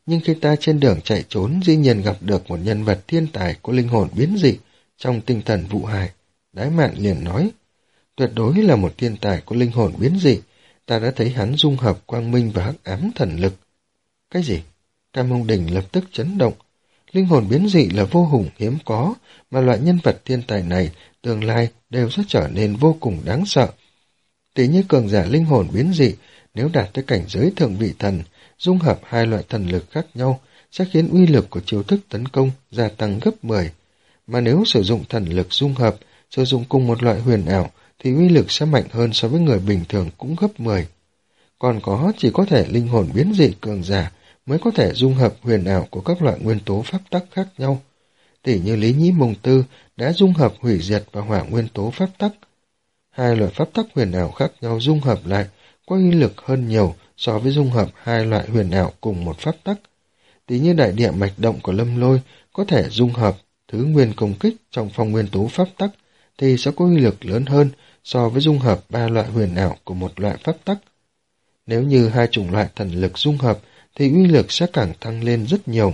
nhưng khi ta trên đường chạy trốn dĩ nhiên gặp được một nhân vật thiên tài có linh hồn biến dị trong tinh thần vụ hải. Đái Mạn liền nói, tuyệt đối là một thiên tài có linh hồn biến dị, ta đã thấy hắn dung hợp quang minh và hắc ám thần lực. Cái gì? Cam Mông Đình lập tức chấn động. Linh hồn biến dị là vô hùng hiếm có, mà loại nhân vật thiên tài này tương lai đều sẽ trở nên vô cùng đáng sợ. Tỷ như cường giả linh hồn biến dị, nếu đạt tới cảnh giới thượng vị thần, dung hợp hai loại thần lực khác nhau, sẽ khiến uy lực của chiêu thức tấn công gia tăng gấp mười. Mà nếu sử dụng thần lực dung hợp, sử dụng cùng một loại huyền ảo, thì uy lực sẽ mạnh hơn so với người bình thường cũng gấp mười. Còn có chỉ có thể linh hồn biến dị cường giả mới có thể dung hợp huyền ảo của các loại nguyên tố pháp tắc khác nhau. Tỷ như Lý Nhĩ Mông Tư đã dung hợp hủy diệt và hỏa nguyên tố pháp tắc. Hai loại pháp tắc huyền ảo khác nhau dung hợp lại có uy lực hơn nhiều so với dung hợp hai loại huyền ảo cùng một pháp tắc. Tỷ như đại địa mạch động của Lâm Lôi có thể dung hợp thứ nguyên công kích trong phong nguyên tố pháp tắc thì sẽ có uy lực lớn hơn so với dung hợp ba loại huyền ảo của một loại pháp tắc. Nếu như hai chủng loại thần lực dung hợp thì uy lực sẽ càng tăng lên rất nhiều.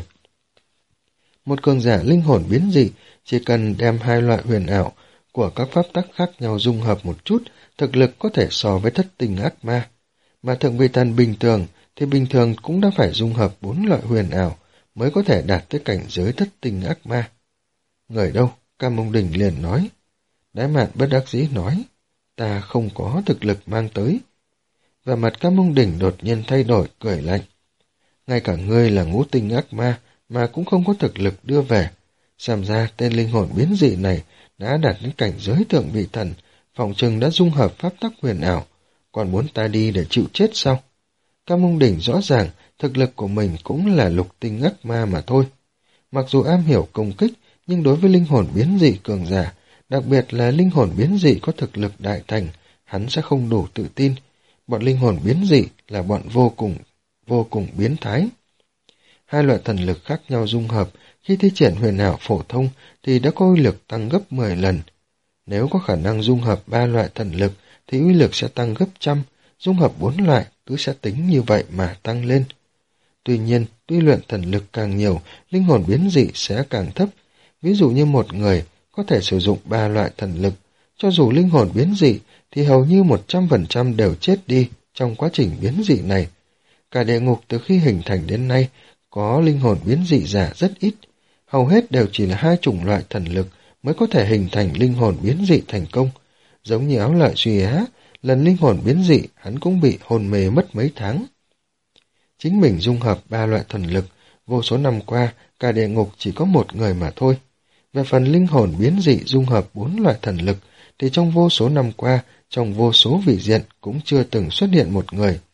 Một cường giả linh hồn biến dị chỉ cần đem hai loại huyền ảo của các pháp tắc khác nhau dung hợp một chút, thực lực có thể so với thất tinh ác ma. Mà thượng vị thần bình thường thì bình thường cũng đã phải dung hợp bốn loại huyền ảo mới có thể đạt tới cảnh giới thất tinh ác ma. Người đâu? Cam Mông Đình liền nói. Đái Mạn bất đắc dĩ nói, ta không có thực lực mang tới. Và mặt Cam Mông Đình đột nhiên thay đổi, cười lạnh. Ngay cả ngươi là ngũ tinh ác ma mà cũng không có thực lực đưa về. Xem ra tên linh hồn biến dị này đã đạt đến cảnh giới thượng vị thần, phòng chừng đã dung hợp pháp tắc huyền ảo, còn muốn ta đi để chịu chết sao? Cam Mông Đình rõ ràng thực lực của mình cũng là lục tinh ác ma mà thôi. Mặc dù am hiểu công kích, nhưng đối với linh hồn biến dị cường giả, đặc biệt là linh hồn biến dị có thực lực đại thành, hắn sẽ không đủ tự tin. Bọn linh hồn biến dị là bọn vô cùng, vô cùng biến thái. Hai loại thần lực khác nhau dung hợp, khi thi triển huyền ảo phổ thông thì đã có uy lực tăng gấp mười lần. Nếu có khả năng dung hợp ba loại thần lực thì uy lực sẽ tăng gấp trăm, dung hợp bốn loại cứ sẽ tính như vậy mà tăng lên. Tuy nhiên, tuy luyện thần lực càng nhiều, linh hồn biến dị sẽ càng thấp. Ví dụ như một người có thể sử dụng ba loại thần lực, cho dù linh hồn biến dị thì hầu như một trăm phần trăm đều chết đi trong quá trình biến dị này. Cả địa ngục từ khi hình thành đến nay, có linh hồn biến dị giả rất ít, hầu hết đều chỉ là hai chủng loại thần lực mới có thể hình thành linh hồn biến dị thành công. Giống như Áo Lợi Duy Á, lần linh hồn biến dị hắn cũng bị hôn mê mất mấy tháng. Chính mình dung hợp ba loại thần lực, vô số năm qua, cả địa ngục chỉ có một người mà thôi. Về phần linh hồn biến dị dung hợp bốn loại thần lực, thì trong vô số năm qua, trong vô số vị diện cũng chưa từng xuất hiện một người.